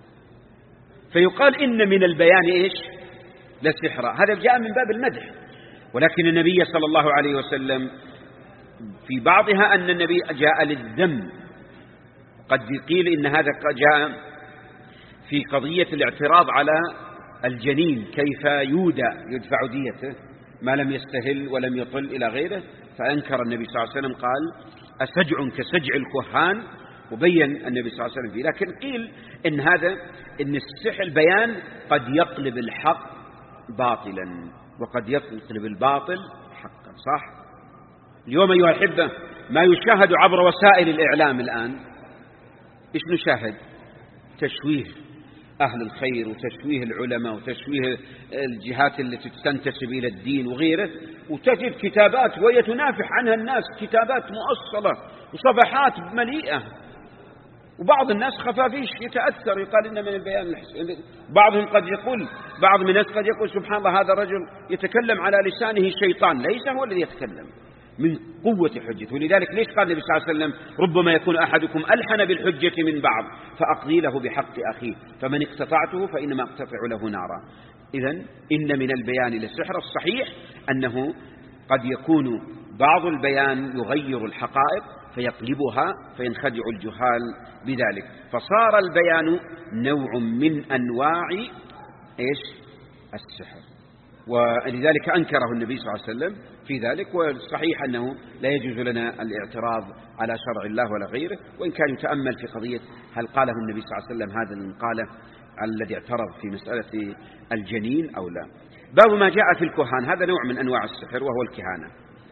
Speaker 1: فيقال إن من البيان إيش؟ للسحر. هذا جاء من باب المدح، ولكن النبي صلى الله عليه وسلم في بعضها أن النبي جاء للذم. قد قيل إن هذا جاء في قضية الاعتراض على الجنين، كيف يدفع ديته ما لم يستهل ولم يطل إلى غيره، فأنكر النبي صلى الله عليه وسلم قال: أسجع كسجع الكهان، وبين النبي صلى الله عليه وسلم فيه. لكن قيل إن السحر البيان قد يقلب الحق باطلا وقد يقلب الباطل حقا، صح؟ اليوم أيها الأحبة ما يشاهد عبر وسائل الإعلام الآن، إيش نشاهد؟ تشويه أهل الخير وتشويه العلماء وتشويه الجهات التي تنتسب إلى الدين وغيره، وتجد كتابات ويتنافح عنها الناس، كتابات مؤصلة وصفحات مليئة، وبعض الناس خفافيش يتأثر يقال إن من البيان بعضهم قد يقول، بعض من الناس قد يقول: سبحان الله هذا الرجل يتكلم على لسانه شيطان، ليس هو الذي يتكلم، من قوة حجته. ولذلك ليش قال النبي صلى الله عليه وسلم: ربما يكون أحدكم ألحن بالحجة من بعض فأقضي له بحق أخيه، فمن اقتطعته فإنما أقتطع له نارا. إذن إن من البيان للسحر. الصحيح أنه قد يكون بعض البيان يغير الحقائق فيقلبها فينخدع الجهال بذلك، فصار البيان نوع من أنواع إيش؟ السحر. ولذلك أنكره النبي صلى الله عليه وسلم في ذلك. والصحيح أنه لا يجوز لنا الاعتراض على شرع الله ولا غيره، وإن كان يتأمل في قضية هل قاله النبي صلى الله عليه وسلم هذا المقالة الذي اعترض في مسألة الجنين أو لا. باب ما جاء في الكهان، هذا نوع من أنواع السحر وهو الكهانة.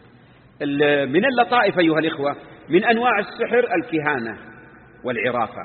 Speaker 1: من اللطائف أيها الإخوة من أنواع السحر الكهانة والعرافة.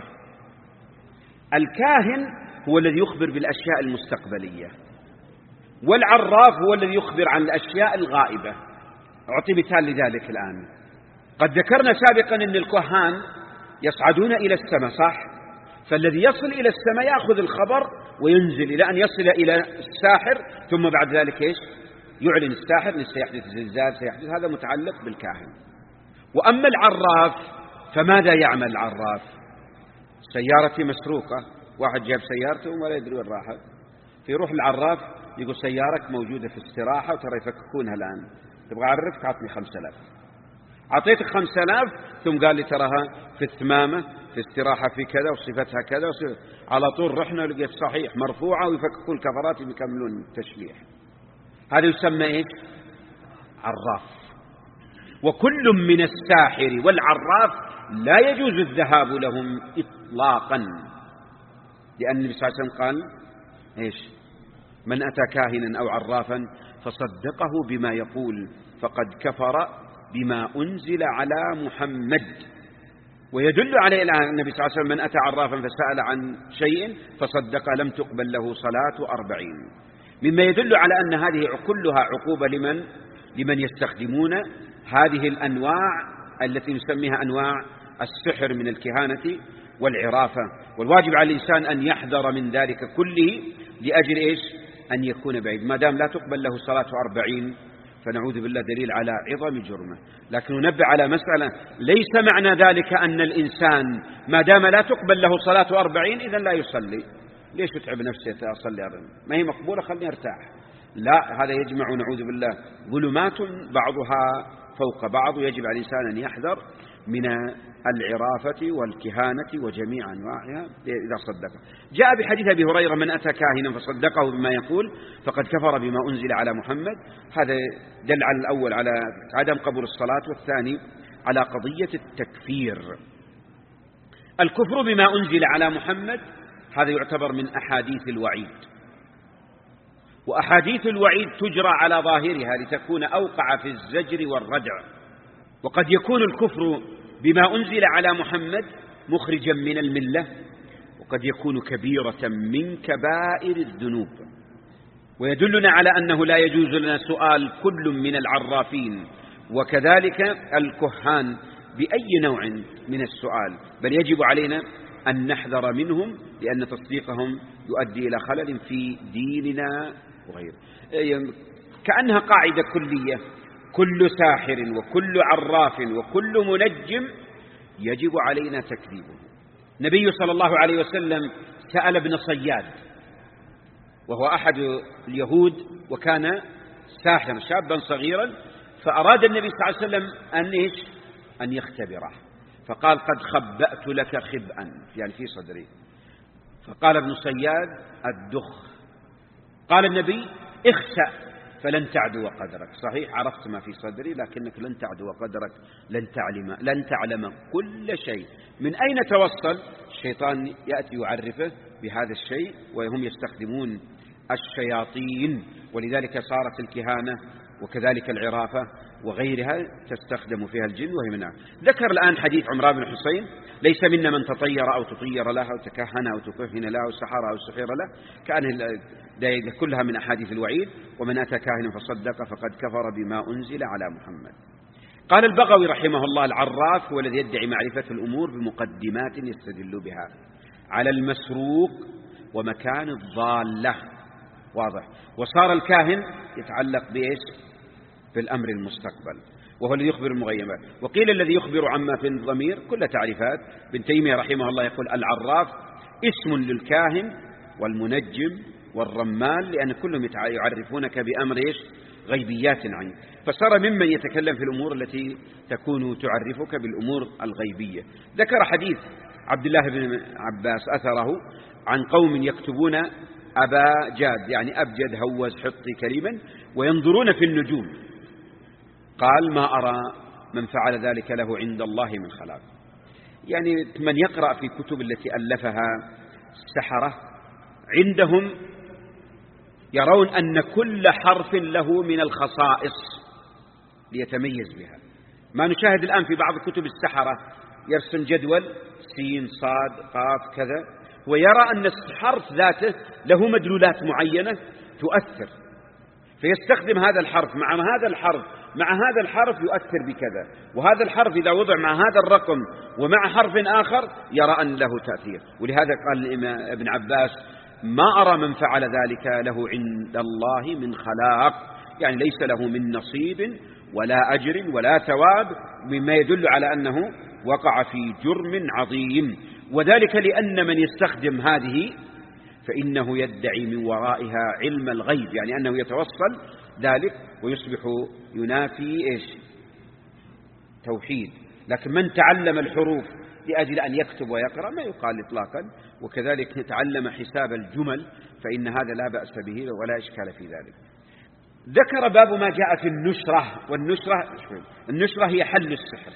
Speaker 1: الكاهن هو الذي يخبر بالأشياء المستقبلية، والعراف هو الذي يخبر عن الأشياء الغائبة. أعطي مثال لذلك الآن. قد ذكرنا سابقا أن الكهان يصعدون إلى السماء، صح؟ فالذي يصل إلى السماء يأخذ الخبر وينزل إلى أن يصل إلى الساحر، ثم بعد ذلك إيش؟ يعلن الساحر أن سيحدث زلزال، سيحدث. هذا متعلق بالكاهن. وأما العراف فماذا يعمل العراف؟ سيارتي مسروقة، واحد جاب سيارته ولا يدري وين راحت، فيروح العراف يقول: سيارك موجودة في استراحة وترى يفككونها الآن، تبغى أعرفك؟ عطني 5000. أعطيتك 5000 ثم قال لي تراها في الثمامة في استراحة في كذا وصفتها كذا على طول رحنا لقيت صحيح مرفوعة، ويفككون الكفرات ويكملون التشليح. هذا يسمى إيش؟ عراف. وكل من الساحر والعراف لا يجوز الذهاب لهم إطلاقا، لأن النبي صلى الله عليه وسلم قال: إيش؟ من أتى كاهنا أو عرافا فصدقه بما يقول فقد كفر بما أنزل على محمد. ويدل عليه النبي صلى الله عليه وسلم من أتى عرافا فسأل عن شيء فصدق لم تقبل له صلاة 40. مما يدل على أن هذه كلها عقوبة لمن يستخدمون هذه الأنواع التي نسميها أنواع السحر من الكهانة والعرافة. والواجب على الإنسان أن يحذر من ذلك كله لأجل إيش؟ أن يكون بعيد. ما دام لا تقبل له صلاة 40 فنعوذ بالله دليل على عظم جرمه. لكن ننبه على مسألة، ليس معنى ذلك أن الإنسان ما دام لا تقبل له صلاة 40 إذن لا يصلي. ليش يتعب نفسه أصلي 40 ما هي مقبولة خلني أرتاح؟ لا، هذا يجمع نعوذ بالله ظلمات بعضها فوق بعض. ويجب على الإنسان أن يحذر من العرافة والكهانة وجميع أنواعها إذا صدق. جاء بحديث أبي هريرة من أتى كاهنا فصدقه بما يقول فقد كفر بما أنزل على محمد. هذا دل على الأول على عدم قبول الصلاة، والثاني على قضية التكفير. الكفر بما أنزل على محمد هذا يعتبر من أحاديث الوعيد، وأحاديث الوعيد تجرى على ظاهرها لتكون أوقع في الزجر والردع. وقد يكون الكفر بما أنزل على محمد مخرجا من الملة، وقد يكون كبيرة من كبائر الذنوب. ويدلنا على أنه لا يجوز لنا سؤال كل من العرافين وكذلك الكهان بأي نوع من السؤال، بل يجب علينا أن نحذر منهم لأن تصديقهم يؤدي إلى خلل في ديننا وغيره. كأنها قاعدة كلية: كل ساحر وكل عراف وكل منجم يجب علينا تكذيبه. النبي صلى الله عليه وسلم سأل ابن صياد وهو أحد اليهود وكان ساحرا شابا صغيرا، فأراد النبي صلى الله عليه وسلم أن يختبره، فقال: قد خبأت لك خبئا، يعني في صدري. فقال ابن صياد: الدخ. قال النبي: اخسأ فلن تعدو قدرك. صحيح عرفت ما في صدري لكنك لن تعدو قدرك، لن تعلم كل شيء. من أين توصل؟ الشيطان يأتي يعرفه بهذا الشيء، وهم يستخدمون الشياطين، ولذلك صارت الكهانة وكذلك العرافة وغيرها تستخدم فيها الجن وهي منها. ذكر الآن حديث عمران بن حسين: ليس منا من تطير أو تطير له أو تكهن أو تكهن له أو سحر أو سحر له. كان كلها من أحاديث الوعيد. ومن أتى كاهنا فصدق فقد كفر بما أنزل على محمد. قال البغوي رحمه الله: العراف هو الذي يدعي معرفة الأمور بمقدمات يستدل بها على المسروق ومكان الضالة. واضح. وصار الكاهن يتعلق بإيش؟ بالأمر المستقبل، وهو الذي يخبر المغيبات. وقيل الذي يخبر عما في الضمير كل تعريفات. ابن تيمية رحمه الله يقول: العراف اسم للكاهن والمنجم والرمال، لأن كلهم يعرفونك بأمر إيش؟ غيبيات عنك. فصار ممن يتكلم في الأمور التي تكون تعرفك بالأمور الغيبية. ذكر حديث عبد الله بن عباس أثره عن قوم يكتبون أبا جاد، يعني أبجد هوز حطي كريما، وينظرون في النجوم. قال: ما أرى من فعل ذلك له عند الله من خلاق. يعني من يقرأ في كتب التي ألفها السحرة عندهم يرون أن كل حرف له من الخصائص ليتميز بها. ما نشاهد الآن في بعض كتب السحرة يرسم جدول سين صاد قاف كذا، ويرى أن الحرف ذاته له مدلولات معينة تؤثر، فيستخدم هذا الحرف مع هذا الحرف مع هذا الحرف يؤثر بكذا، وهذا الحرف إذا وضع مع هذا الرقم ومع حرف آخر يرى أن له تأثير. ولهذا قال ابن عباس: ما أرى من فعل ذلك له عند الله من خلاق، يعني ليس له من نصيب ولا أجر ولا ثواب، مما يدل على أنه وقع في جرم عظيم. وذلك لأن من يستخدم هذه فإنه يدعي من ورائها علم الغيب، يعني أنه يتوصل ذلك ويصبح ينافي إيش؟ توحيد. لكن من تعلم الحروف لأجل أن يكتب ويقرأ ما يقال إطلاقا. وكذلك يتعلم حساب الجمل فإن هذا لا بأس به ولا إشكال في ذلك. ذكر باب ما جاء في النشرة. النشرة هي حل السحر.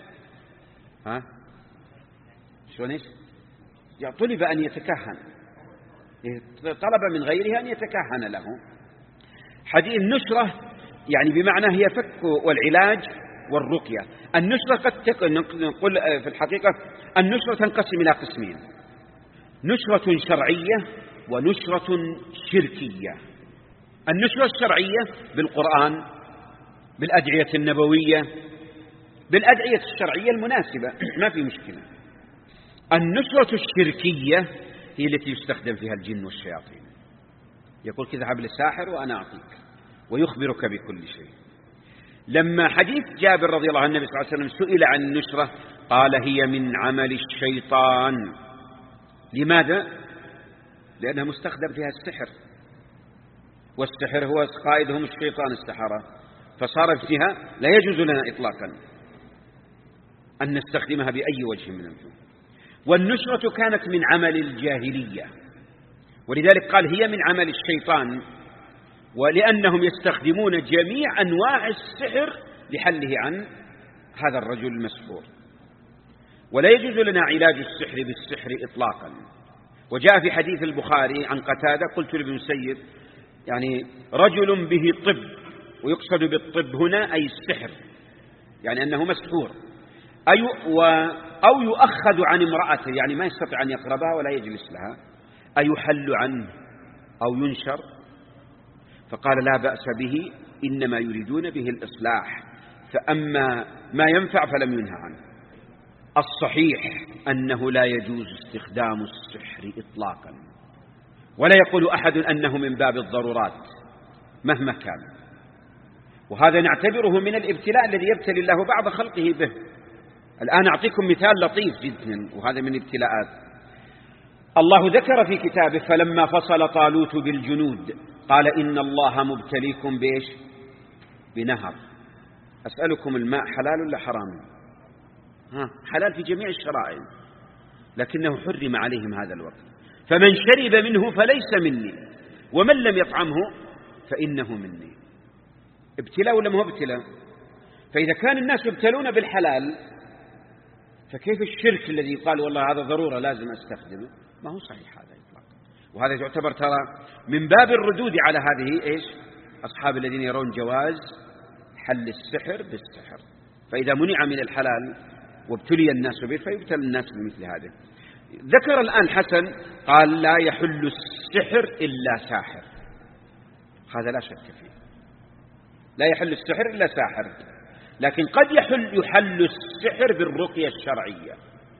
Speaker 1: شلون إيش؟ طلب أن يتكهن طلب من غيره أن يتكهن له. حديث النشرة يعني بمعنى هي فك والعلاج والرقية. النشرة قد نقول في الحقيقة النشرة تنقسم إلى قسمين: نشرة شرعية ونشرة شركية. النشرة الشرعية بالقرآن، بالأدعية النبوية، بالأدعية الشرعية المناسبة، ما في مشكلة. النشرة الشركية هي التي يستخدم فيها الجن والشياطين. يقول كذا اذهب للساحر وأنا أعطيك ويخبرك بكل شيء. لما حديث جابر رضي الله عنه النبي صلى الله عليه وسلم سئل عن النشرة قال هي من عمل الشيطان. لماذا؟ لأنها مستخدم فيها السحر، والسحر هو قائدهم الشيطان السحرة، فصار فيها لا يجوز لنا إطلاقا أن نستخدمها بأي وجه من الوجوه. والنشرة كانت من عمل الجاهلية، ولذلك قال هي من عمل الشيطان، ولأنهم يستخدمون جميع أنواع السحر لحله عن هذا الرجل المسحور. ولا يجوز لنا علاج السحر بالسحر إطلاقا. وجاء في حديث البخاري عن قتادة قلت لابن مسيب يعني رجل به طب، ويقصد بالطب هنا أي السحر، يعني أنه مسحور، أو يؤخذ عن امرأته، يعني ما يستطيع أن يقربها ولا يجلس لها، أيحل عنه أو ينشر؟ فقال لا بأس به، إنما يريدون به الإصلاح، فأما ما ينفع فلم ينهى عنه. الصحيح أنه لا يجوز استخدام السحر إطلاقا، ولا يقول أحد أنه من باب الضرورات مهما كان. وهذا نعتبره من الابتلاء الذي يبتلي الله بعض خلقه به. الآن أعطيكم مثال لطيف جدا، وهذا من ابتلاءات الله ذكر في كتابه: فلما فصل طالوت بالجنود قال إن الله مبتليكم بإيش؟ بنهر. أسألكم الماء حلال ولا حرام؟ حلال في جميع الشرائع، لكنه حرم عليهم هذا الوقت. فمن شرب منه فليس مني ومن لم يطعمه فإنه مني. ابتلاء ولا ما هو ابتلاء؟ فإذا كان الناس يبتلون بالحلال فكيف الشرك الذي يقال والله هذا ضرورة لازم أستخدمه؟ ما هو صحيح هذا إطلاقا. وهذا يعتبر ترى من باب الردود على هذه إيش؟ أصحاب الذين يرون جواز حل السحر بالسحر. فإذا منع من الحلال وابتلي الناس به فيبتل الناس بمثل هذا. ذكر الآن حسن قال لا يحل السحر إلا ساحر. هذا لا شك فيه، لا يحل السحر إلا ساحر، لكن قد يحل السحر بالرقية الشرعية،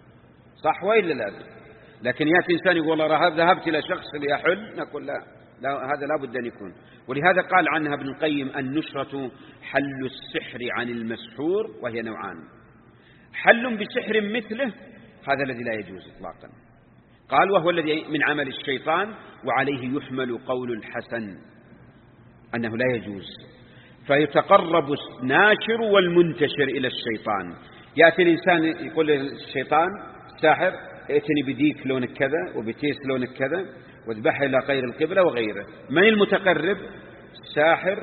Speaker 1: صح وإلا لا؟ لكن يأتي إنسان يقول والله ذهبت إلى شخص ليحل، نقول لا هذا لا بد أن يكون. ولهذا قال عنها ابن القيم: النشرة حل السحر عن المسحور، وهي نوعان: حل بسحر مثله، هذا الذي لا يجوز إطلاقا. قال وهو الذي من عمل الشيطان، وعليه يحمل قول الحسن أنه لا يجوز. فيتقرب الناشر والمنتشر إلى الشيطان. يأتي الإنسان يقول للشيطان الساحر: ائتني بديك لونك كذا وبتيس لونك كذا واذبحها إلى غير القبلة وغيره. من المتقرب؟ الساحر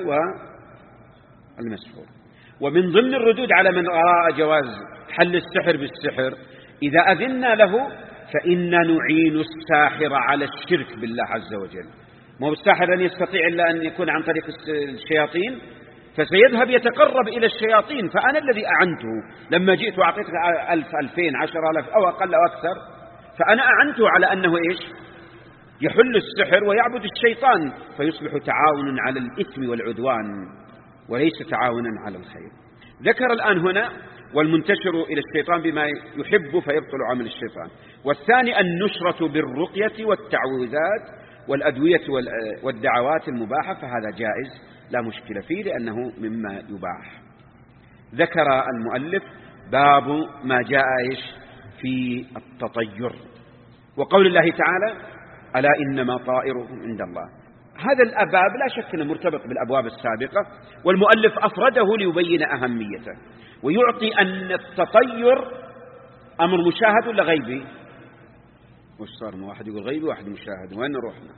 Speaker 1: والمسحور. ومن ضمن الردود على من أرى جواز حل السحر بالسحر: إذا أذنا له فإنا نعين الساحر على الشرك بالله عز وجل. ما هو الساحر أن يستطيع إلا أن يكون عن طريق الشياطين، فسيذهب يتقرب إلى الشياطين. فأنا الذي أعنته لما جئت وأعطيتك 1000 2000 10,000 أو أقل أو أكثر، فأنا أعنته على أنه إيش؟ يحل السحر ويعبد الشيطان، فيصبح تعاون على الإثم والعدوان وليس تعاونا على الخير. ذكر الآن هنا والمنتشر إلى الشيطان بما يحب فيبطل عمل الشيطان. والثاني النشرة بالرقية والتعويذات والأدوية والدعوات المباحة، فهذا جائز لا مشكلة فيه لأنه مما يباح. ذكر المؤلف باب ما جاء في التطير، وقول الله تعالى: ألا إنما طائرهم عند الله. هذا الأباب لا شك أنه مرتبط بالأبواب السابقة، والمؤلف أفرده ليبين أهميته ويعطي أن التطير أمر مشاهد ولا غيبي. وش صار؟ واحد يقول غيبي وواحد مشاهد، وين نروحنا؟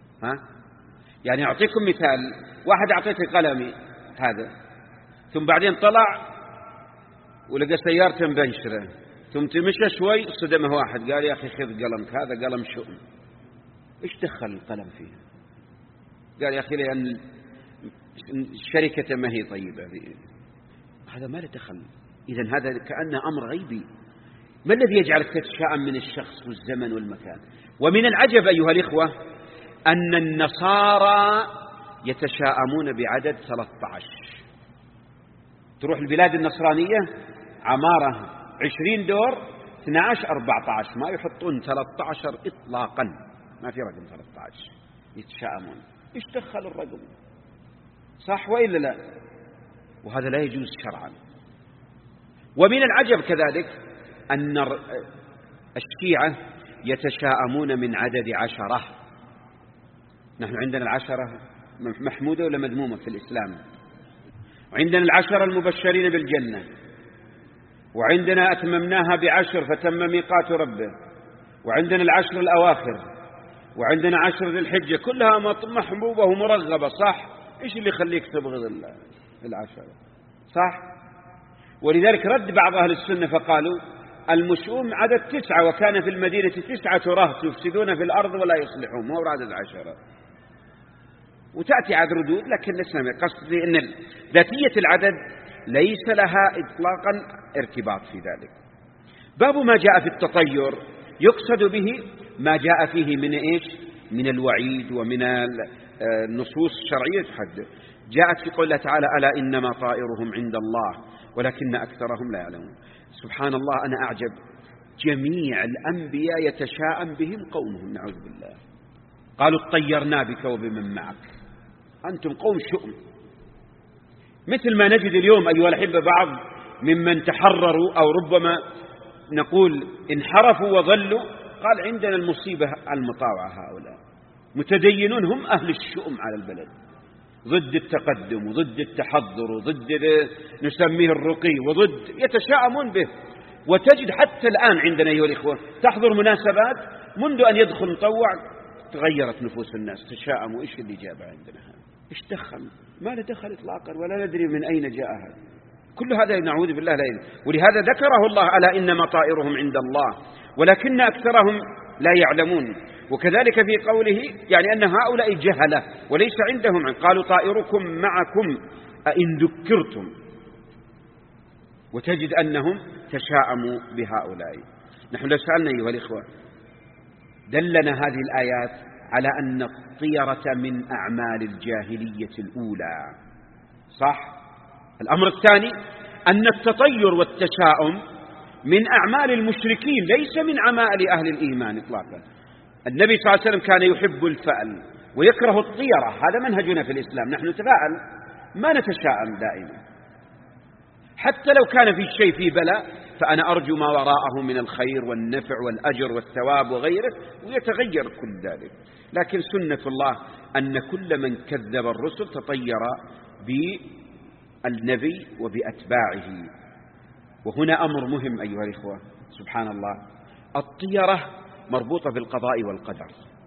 Speaker 1: يعني أعطيكم مثال: واحد أعطيته قلمي هذا، ثم بعدين طلع ولقى سيارته مبنشرة، ثم تمشى شوي صدمه واحد قال: يا أخي خذ قلمك هذا قلم شؤم. إيش دخل القلم فيها؟ قال يا أخي لأن الشركة ما هي طيبة. هذا ما له دخل. إذن هذا كأنه أمر غيبي. ما الذي يجعلك تتشائم من الشخص والزمن والمكان؟ ومن العجب أيها الإخوة أن النصارى يتشائمون بعدد 13. تروح البلاد النصرانية عمارة 20 دور 12 14 ما يحطون 13 إطلاقا، ما في رقم 13. يتشائمون. إيش دخل الرقم؟ صح وإلا لا؟ وهذا لا يجوز شرعا. ومن العجب كذلك أن الشيعة يتشائمون من عدد 10. نحن عندنا 10 محمودة ولا مذمومة في الإسلام، وعندنا 10 المبشرين بالجنة، وعندنا أتممناها ب10 فتم ميقات ربه، وعندنا 10 الأواخر، وعندنا 10 ذي الحجة، كلها محبوبة ومرغبة. صح؟ إيش اللي يخليك تبغض 10؟ صح؟ ولذلك رد بعض أهل السنة فقالوا المشؤوم عدد 9، وكان في المدينة 9 رهط يفسدون في الأرض ولا يصلحون، ما هو عدد 10. وتأتي عاد ردود، لكن نسمع قصدي أن ذاتية العدد ليس لها إطلاقا ارتباط في ذلك. باب ما جاء في التطير يقصد به ما جاء فيه من إيش؟ من الوعيد ومن النصوص الشرعية تحدث. جاءت في قول الله تعالى ألا إنما طائرهم عند الله ولكن أكثرهم لا يعلمون. سبحان الله، أنا أعجب، جميع الأنبياء يتشاءم بهم قومهم، نعوذ بالله. قالوا اطيرنا بك وبمن معك، أنتم قوم شؤم. مثل ما نجد اليوم أيها الأحبة بعض ممن تحرروا أو ربما نقول انحرفوا وظلوا، قال عندنا المصيبة المطاوعة، هؤلاء متدينون هم أهل الشؤم على البلد، ضد التقدم وضد التحضر وضد نسميه الرقي وضد، يتشاءمون به. وتجد حتى الآن عندنا أيها الإخوة تحضر مناسبات منذ أن يدخل مطوع تغيرت نفوس الناس، تشاءموا. إيش اللي جاب عندنا هذا؟ إيش دخل؟ ما له دخل إطلاقا، ولا ندري من أين جاء هذا. كل هذا نعوذ بالله لا يدري. ولهذا ذكره الله ألا إنما طائرهم عند الله ولكن أكثرهم لا يعلمون. وكذلك في قوله يعني أن هؤلاء جهلة وليس عندهم علم. قالوا طائركم معكم أئن ذكرتم. وتجد أنهم تشاءموا بهؤلاء. نحن لو سألنا أيها الإخوة، دلنا هذه الآيات على أن الطيرة من أعمال الجاهلية الأولى. صح؟ الأمر الثاني أن التطير والتشاؤم من أعمال المشركين ليس من أعمال أهل الإيمان إطلاقا. النبي صلى الله عليه وسلم كان يحب الفأل ويكره الطيرة، هذا منهجنا في الإسلام. نحن نتفاءل ما نتشاءم دائما، حتى لو كان في شيء في بلاء فأنا أرجو ما وراءه من الخير والنفع والأجر والثواب وغيره، ويتغير كل ذلك. لكن سنة الله أن كل من كذب الرسل تطير بالنبي وبأتباعه. وهنا أمر مهم أيها الإخوة، سبحان الله، الطيرة مربوطة بالقضاء والقدر.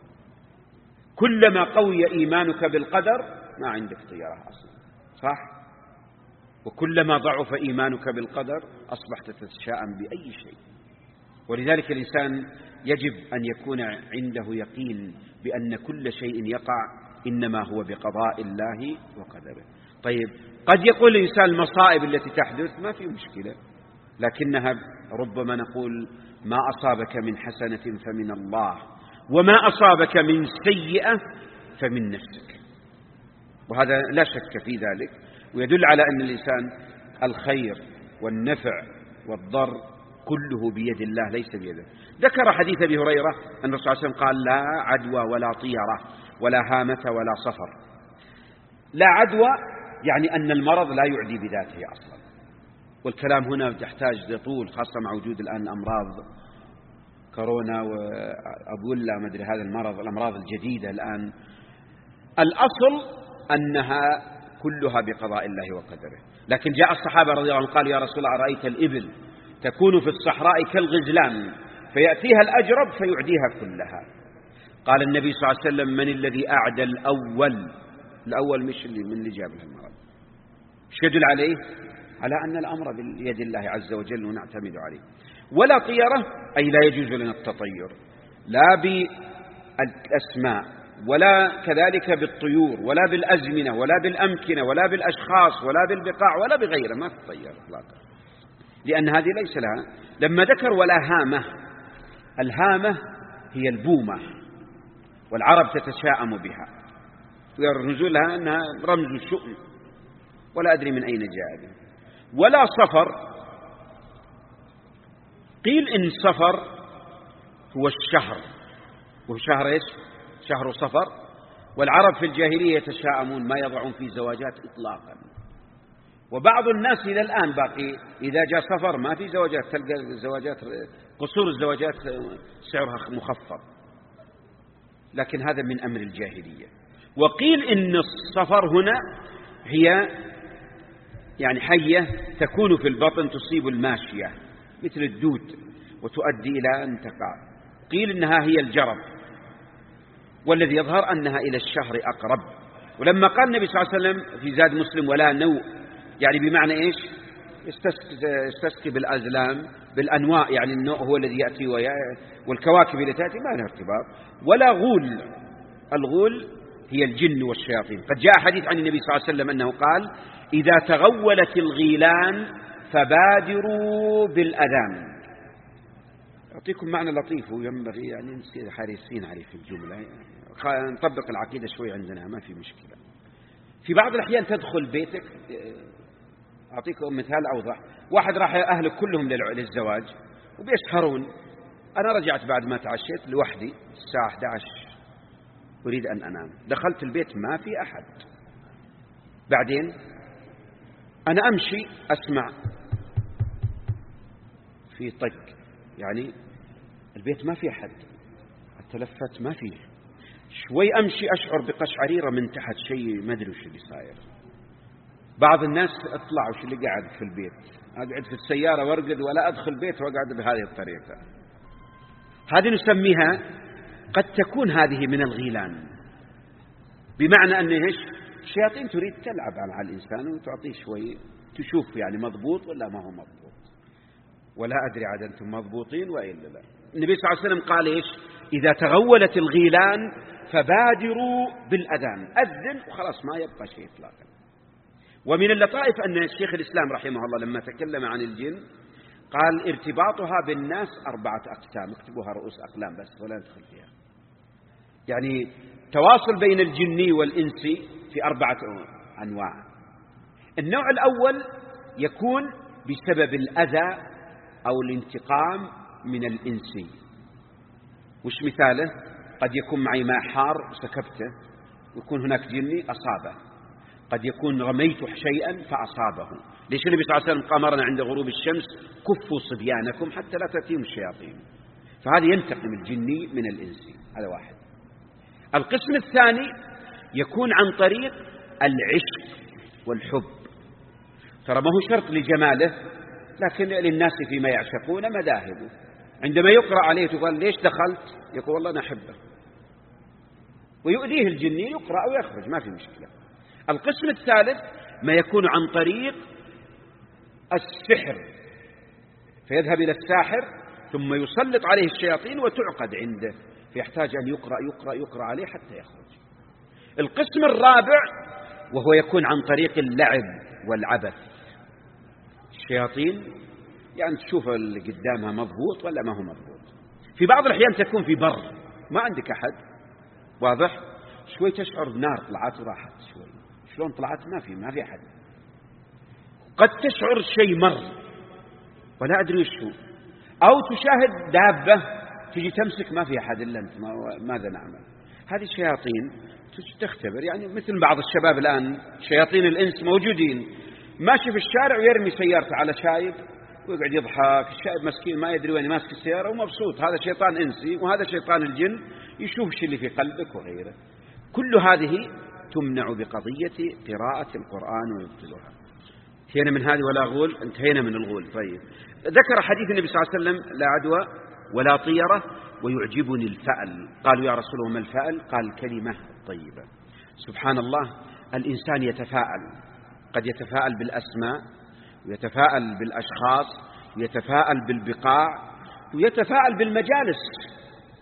Speaker 1: كلما قوي إيمانك بالقدر ما عندك طيرة أصلا، صح؟ وكلما ضعف إيمانك بالقدر أصبحت تتشاءم بأي شيء. ولذلك الإنسان يجب أن يكون عنده يقين بأن كل شيء يقع إنما هو بقضاء الله وقدره. طيب، قد يقول الإنسان المصائب التي تحدث ما في مشكلة، لكنها ربما نقول ما أصابك من حسنة فمن الله وما أصابك من سيئة فمن نفسك. وهذا لا شك في ذلك، ويدل على أن الإنسان الخير والنفع والضر كله بيد الله ليس بيده. ذكر حديث أبي هريرة أن الرسول صلى الله عليه وسلم قال لا عدوى ولا طيرة ولا هامة ولا صفر. لا عدوى يعني أن المرض لا يعدي بذاته أصلا، والكلام هنا تحتاج لطول، خاصة مع وجود الآن أمراض كورونا وأبولا ما أدري هذا المرض، الأمراض الجديدة الآن. الأصل أنها كلها بقضاء الله وقدره. لكن جاء الصحابة رضي الله عنهم قالوا يا رسول الله أرأيت الإبل تكون في الصحراء كالغزلان فيأتيها الأجرب فيعديها كلها. قال النبي صلى الله عليه وسلم من الذي أعدى الأول مش من اللي جاب له المرض. ايش يدل عليه؟ على أن الأمر بيد الله عز وجل ونعتمد عليه. ولا طيرة أي لا يجوز لنا التطير لا الأسماء ولا كذلك بالطيور ولا بالأزمنة ولا بالأمكنة ولا بالأشخاص ولا بالبقاع ولا بغيره، ما تطير إطلاقا، لأن هذه ليس لها. لما ذكر ولا هامة، الهامة هي البومة، والعرب تتشاءم بها، ويرمزون لها أنها رمز الشؤم، ولا أدري من أين جاء. ولا صفر، قيل إن صفر هو الشهر، وهو شهر إيش؟ شهر صفر. والعرب في الجاهلية يتشاءمون، ما يضعون في زواجات إطلاقا. وبعض الناس إلى الآن باقي إذا جاء صفر ما في زواجات، تلقى الزواجات قصور الزواجات سعرها مخفض، لكن هذا من أمر الجاهلية. وقيل إن الصفر هنا هي يعني حية تكون في البطن تصيب الماشية مثل الدود وتؤدي إلى أن تقع. قيل إنها هي الجرب، والذي يظهر أنها إلى الشهر أقرب. ولما قال النبي صلى الله عليه وسلم في زاد مسلم ولا نوء، يعني بمعنى إيش؟ يستسقي بالأزلام بالأنواء، يعني النوء هو الذي يأتي والكواكب التي تأتي ما لها ارتباط. ولا غول، الغول هي الجن والشياطين. قد جاء حديث عن النبي صلى الله عليه وسلم أنه قال: إذا تغولت الغيلان فبادروا بالأذان. أعطيكم معنى لطيف وينبغي يعني نصير حريصين عليه في الجملة، نطبق العقيدة شوي عندنا ما في مشكلة. في بعض الأحيان تدخل بيتك، أعطيكم مثال أوضح. واحد راح أهلك كلهم للزواج وبيسهرون، أنا رجعت بعد ما تعشيت لوحدي الساعة 11 أريد أن أنام، دخلت البيت ما في أحد، بعدين أنا أمشي أسمع في طق، يعني البيت ما في أحد، التلفت ما فيه، شوي أمشي أشعر بقشعريرة من تحت، شيء ما أدري وش اللي صاير. بعض الناس اطلع وش اللي قاعد في البيت، أقعد في السيارة وارقد ولا أدخل بيت وأقعد بهذه الطريقة. هذه نسميها قد تكون هذه من الغيلان، بمعنى أن إيش؟ الشياطين تريد تلعب على الإنسان وتعطيه شوي، تشوف يعني مضبوط ولا ما هو مضبوط، ولا أدري عاد أنتم مضبوطين وإلا لا. النبي صلى الله عليه وسلم قال إيش؟ إذا تغولت الغيلان فبادروا بالأذان، أذن وخلاص ما يبقى شيء إطلاقا. ومن اللطائف أن الشيخ الإسلام رحمه الله لما تكلم عن الجن قال: ارتباطها بالناس 4 أقسام، اكتبوها رؤوس أقلام بس ولا ندخل فيها. يعني تواصل بين الجني والإنسي في 4 أنواع. النوع الأول يكون بسبب الأذى أو الانتقام من الإنسي. وش مثاله؟ قد يكون معي ماء حار سكبته ويكون هناك جني أصابه، قد يكون رميت شيئا فأصابه. ليش النبي صلى الله عليه وسلم أمرنا عند غروب الشمس: كفوا صبيانكم حتى لا تأتيهم الشياطين. فهذا ينتقم الجني من الإنسي، هذا واحد. القسم الثاني يكون عن طريق العشق والحب، ترى ما هو شرط لجماله، لكن للناس فيما يعشقون مذاهب. عندما يقرأ عليه تقول: ليش دخلت؟ يقول: والله أنا أحبه، ويؤذيه الجني، يقرأ ويخرج ما في مشكلة. القسم الثالث ما يكون عن طريق السحر، فيذهب إلى الساحر ثم يسلط عليه الشياطين وتعقد عنده، فيحتاج أن يقرأ عليه حتى يخرج. القسم الرابع وهو يكون عن طريق اللعب والعبث. الشياطين يعني تشوف اللي قدامها مضبوط ولا ما هو مضبوط. في بعض الأحيان تكون في بر ما عندك أحد، واضح، شوي تشعر بنار طلعت وراحت، شوي شلون طلعت ما في أحد. قد تشعر شيء مر ولا أدري وش هو، أو تشاهد دابة تجي تمسك ما في أحد إلا أنت، ماذا نعمل؟ هذه الشياطين تختبر، يعني مثل بعض الشباب الآن شياطين الإنس موجودين، ماشي في الشارع ويرمي سيارته على شايب ويقعد يضحك، الشايب مسكين ما يدري وين ماسك السيارة ومبسوط، هذا شيطان إنسي وهذا شيطان الجن يشوف الشيء اللي في قلبك وغيره. كل هذه تمنع بقضية قراءة القرآن ويبطلها. انتهينا من هذه ولا غول، انتهينا من الغول. طيب، ذكر حديث النبي صلى الله عليه وسلم: لا عدوى ولا طيرة ويعجبني الفأل. قالوا: يا رسول الله ما الفأل؟ قال: الكلمة الطيبة. سبحان الله، الإنسان يتفاءل، قد يتفاءل بالأسماء ويتفاءل بالأشخاص ويتفاءل بالبقاع ويتفاءل بالمجالس.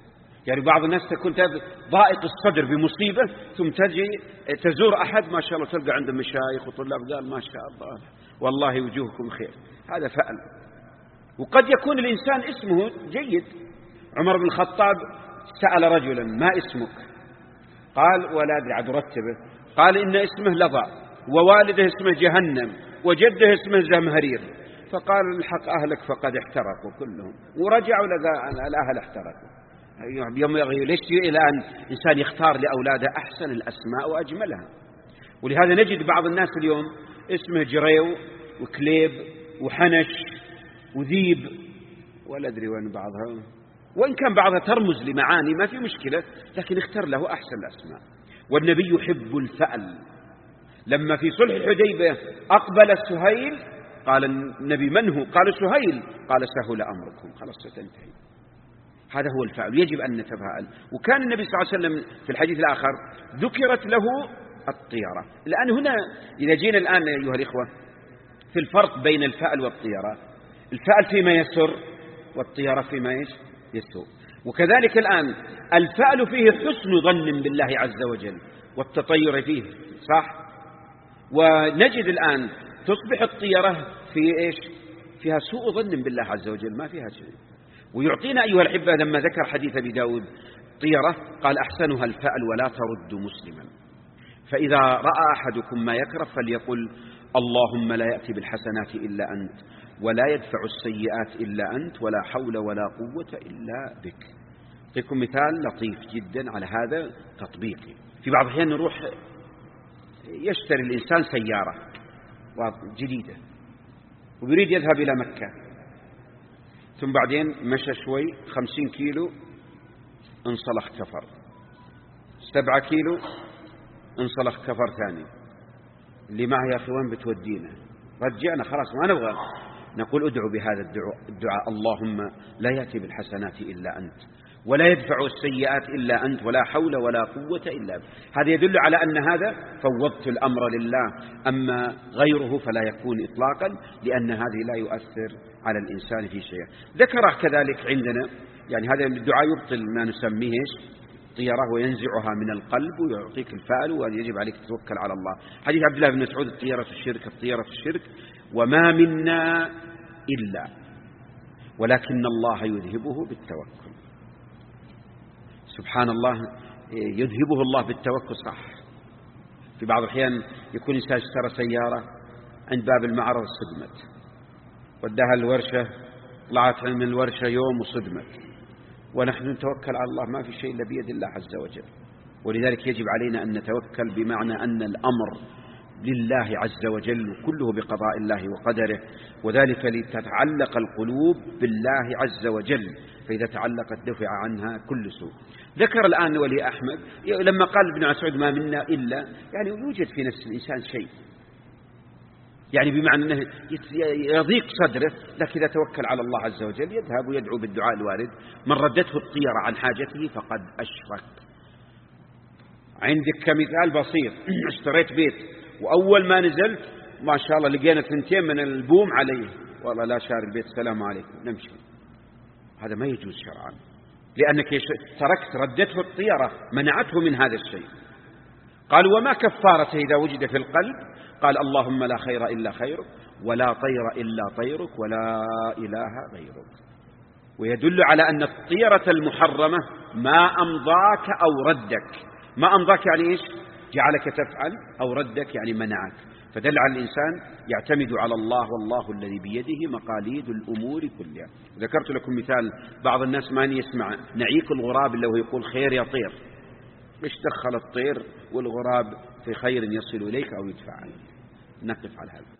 Speaker 1: يعني بعض الناس تكون ضائق الصدر بمصيبة ثم تجي تزور أحد ما شاء الله تلقى عنده مشايخ وطلاب قال ما شاء الله والله وجوهكم خير. هذا فأل. وقد يكون الإنسان اسمه جيد. عمر بن الخطاب سأل رجلا ما اسمك؟ قال ولا أدري عاد رتبه. قال إن اسمه لظى ووالده اسمه جهنم وجده اسمه زمهرير. فقال الحق أهلك فقد احترقوا كلهم. ورجعوا لقى الأهل احترقوا. ينبغي ليش إلى أن إنسان يختار لأولاده أحسن الأسماء وأجملها. ولهذا نجد بعض الناس اليوم اسمه جريو وكليب وحنش وذيب ولا أدري وين بعضها، وإن كان بعضها ترمز لمعاني ما في مشكلة، لكن اختار له أحسن الأسماء. والنبي يحب الفأل. لما في صلح الحديبية أقبل سهيل قال النبي من هو؟ قال سهيل. قال سهل أمركم خلاص ستنتهي. هذا هو الفأل، يجب أن نتفاءل. وكان النبي صلى الله عليه وسلم في الحديث الآخر ذكرت له الطيرة. الآن هنا إذا جينا الآن أيها الإخوة في الفرق بين الفأل والطيرة، الفأل فيما يسر والطيرة فيما يسوء. وكذلك الآن الفأل فيه حسن ظن بالله عز وجل والتطير فيه صح. ونجد الآن تصبح الطيرة في إيش؟ فيها سوء ظن بالله عز وجل، ما فيها شيء. ويعطينا أيها الأحبة لما ذكر حديث أبي داود طيرة قال أحسنها الفأل ولا ترد مسلما. فإذا رأى أحدكم ما يكره فليقل اللهم لا يأتي بالحسنات إلا أنت ولا يدفع السيئات إلا أنت ولا حول ولا قوة إلا بك. أعطيكم مثال لطيف جدا على هذا تطبيقي. في بعض الأحيان نروح يشتري الإنسان سيارة جديدة ويريد يذهب إلى مكة، ثم بعدين مشى شوي 50 كيلو انصلح كفر، 7 كيلو انصلح كفر ثاني. اللي معه يا أخي وين بتودينا؟ رجعنا خلاص ما نبغى. نقول ادعو بهذا الدعاء اللهم لا يأتي بالحسنات إلا أنت ولا يدفع السيئات إلا أنت ولا حول ولا قوة إلا بك. هذا يدل على أن هذا فوضت الأمر لله، أما غيره فلا يكون إطلاقا، لأن هذه لا يؤثر على الإنسان في شيء. ذكره كذلك عندنا يعني هذا الدعاء يبطل ما نسميه طيرة وينزعها من القلب ويعطيك الفأل ويجب عليك تتوكل على الله. حديث عبد الله بن مسعود الطيرة الشرك الطيرة الشرك وما منا إلا ولكن الله يذهبه بالتوكل. سبحان الله يذهبه الله بالتوكل صح. في بعض الأحيان يكون إنسان اشترى سيارة عند باب المعرض صدمت، ودها الورشة طلعت من الورشة يوم وصدمت، ونحن نتوكل على الله ما في شيء إلا بيد الله عز وجل. ولذلك يجب علينا أن نتوكل بمعنى أن الأمر لله عز وجل كله بقضاء الله وقدره، وذلك لتتعلق القلوب بالله عز وجل، فإذا تعلقت دفع عنها كل سوء. ذكر الآن ولي أحمد لما قال ابن مسعود ما منا إلا يعني يوجد في نفس الإنسان شيء يعني بمعنى أنه يضيق صدره، لكن إذا توكل على الله عز وجل يذهب ويدعو بالدعاء الوارد. من ردته الطيرة عن حاجته فقد أشرك. عندك كمثال بسيط اشتريت بيت وأول ما نزلت ما شاء الله لقينا 2 من البوم عليه، والله لا شاري البيت السلام عليكم نمشي. هذا ما يجوز شرعا، لأنك تركت ردته الطيرة منعته من هذا الشيء. قال وما كفارته إذا وجد في القلب؟ قال اللهم لا خير إلا خيرك ولا طير إلا طيرك ولا إله غيرك. ويدل على أن الطيرة المحرمة ما أمضاك أو ردك. ما أمضاك يعني إيش؟ جعلك تفعل، أو ردك يعني منعك. فدل على الإنسان يعتمد على الله، والله الذي بيده مقاليد الأمور كلها. ذكرت لكم مثال بعض الناس ما يسمع نعيق الغراب اللي هو يقول خير يا طير. مش دخل الطير والغراب في خير يصل إليك أو يدفع عنك. نقف على هذا.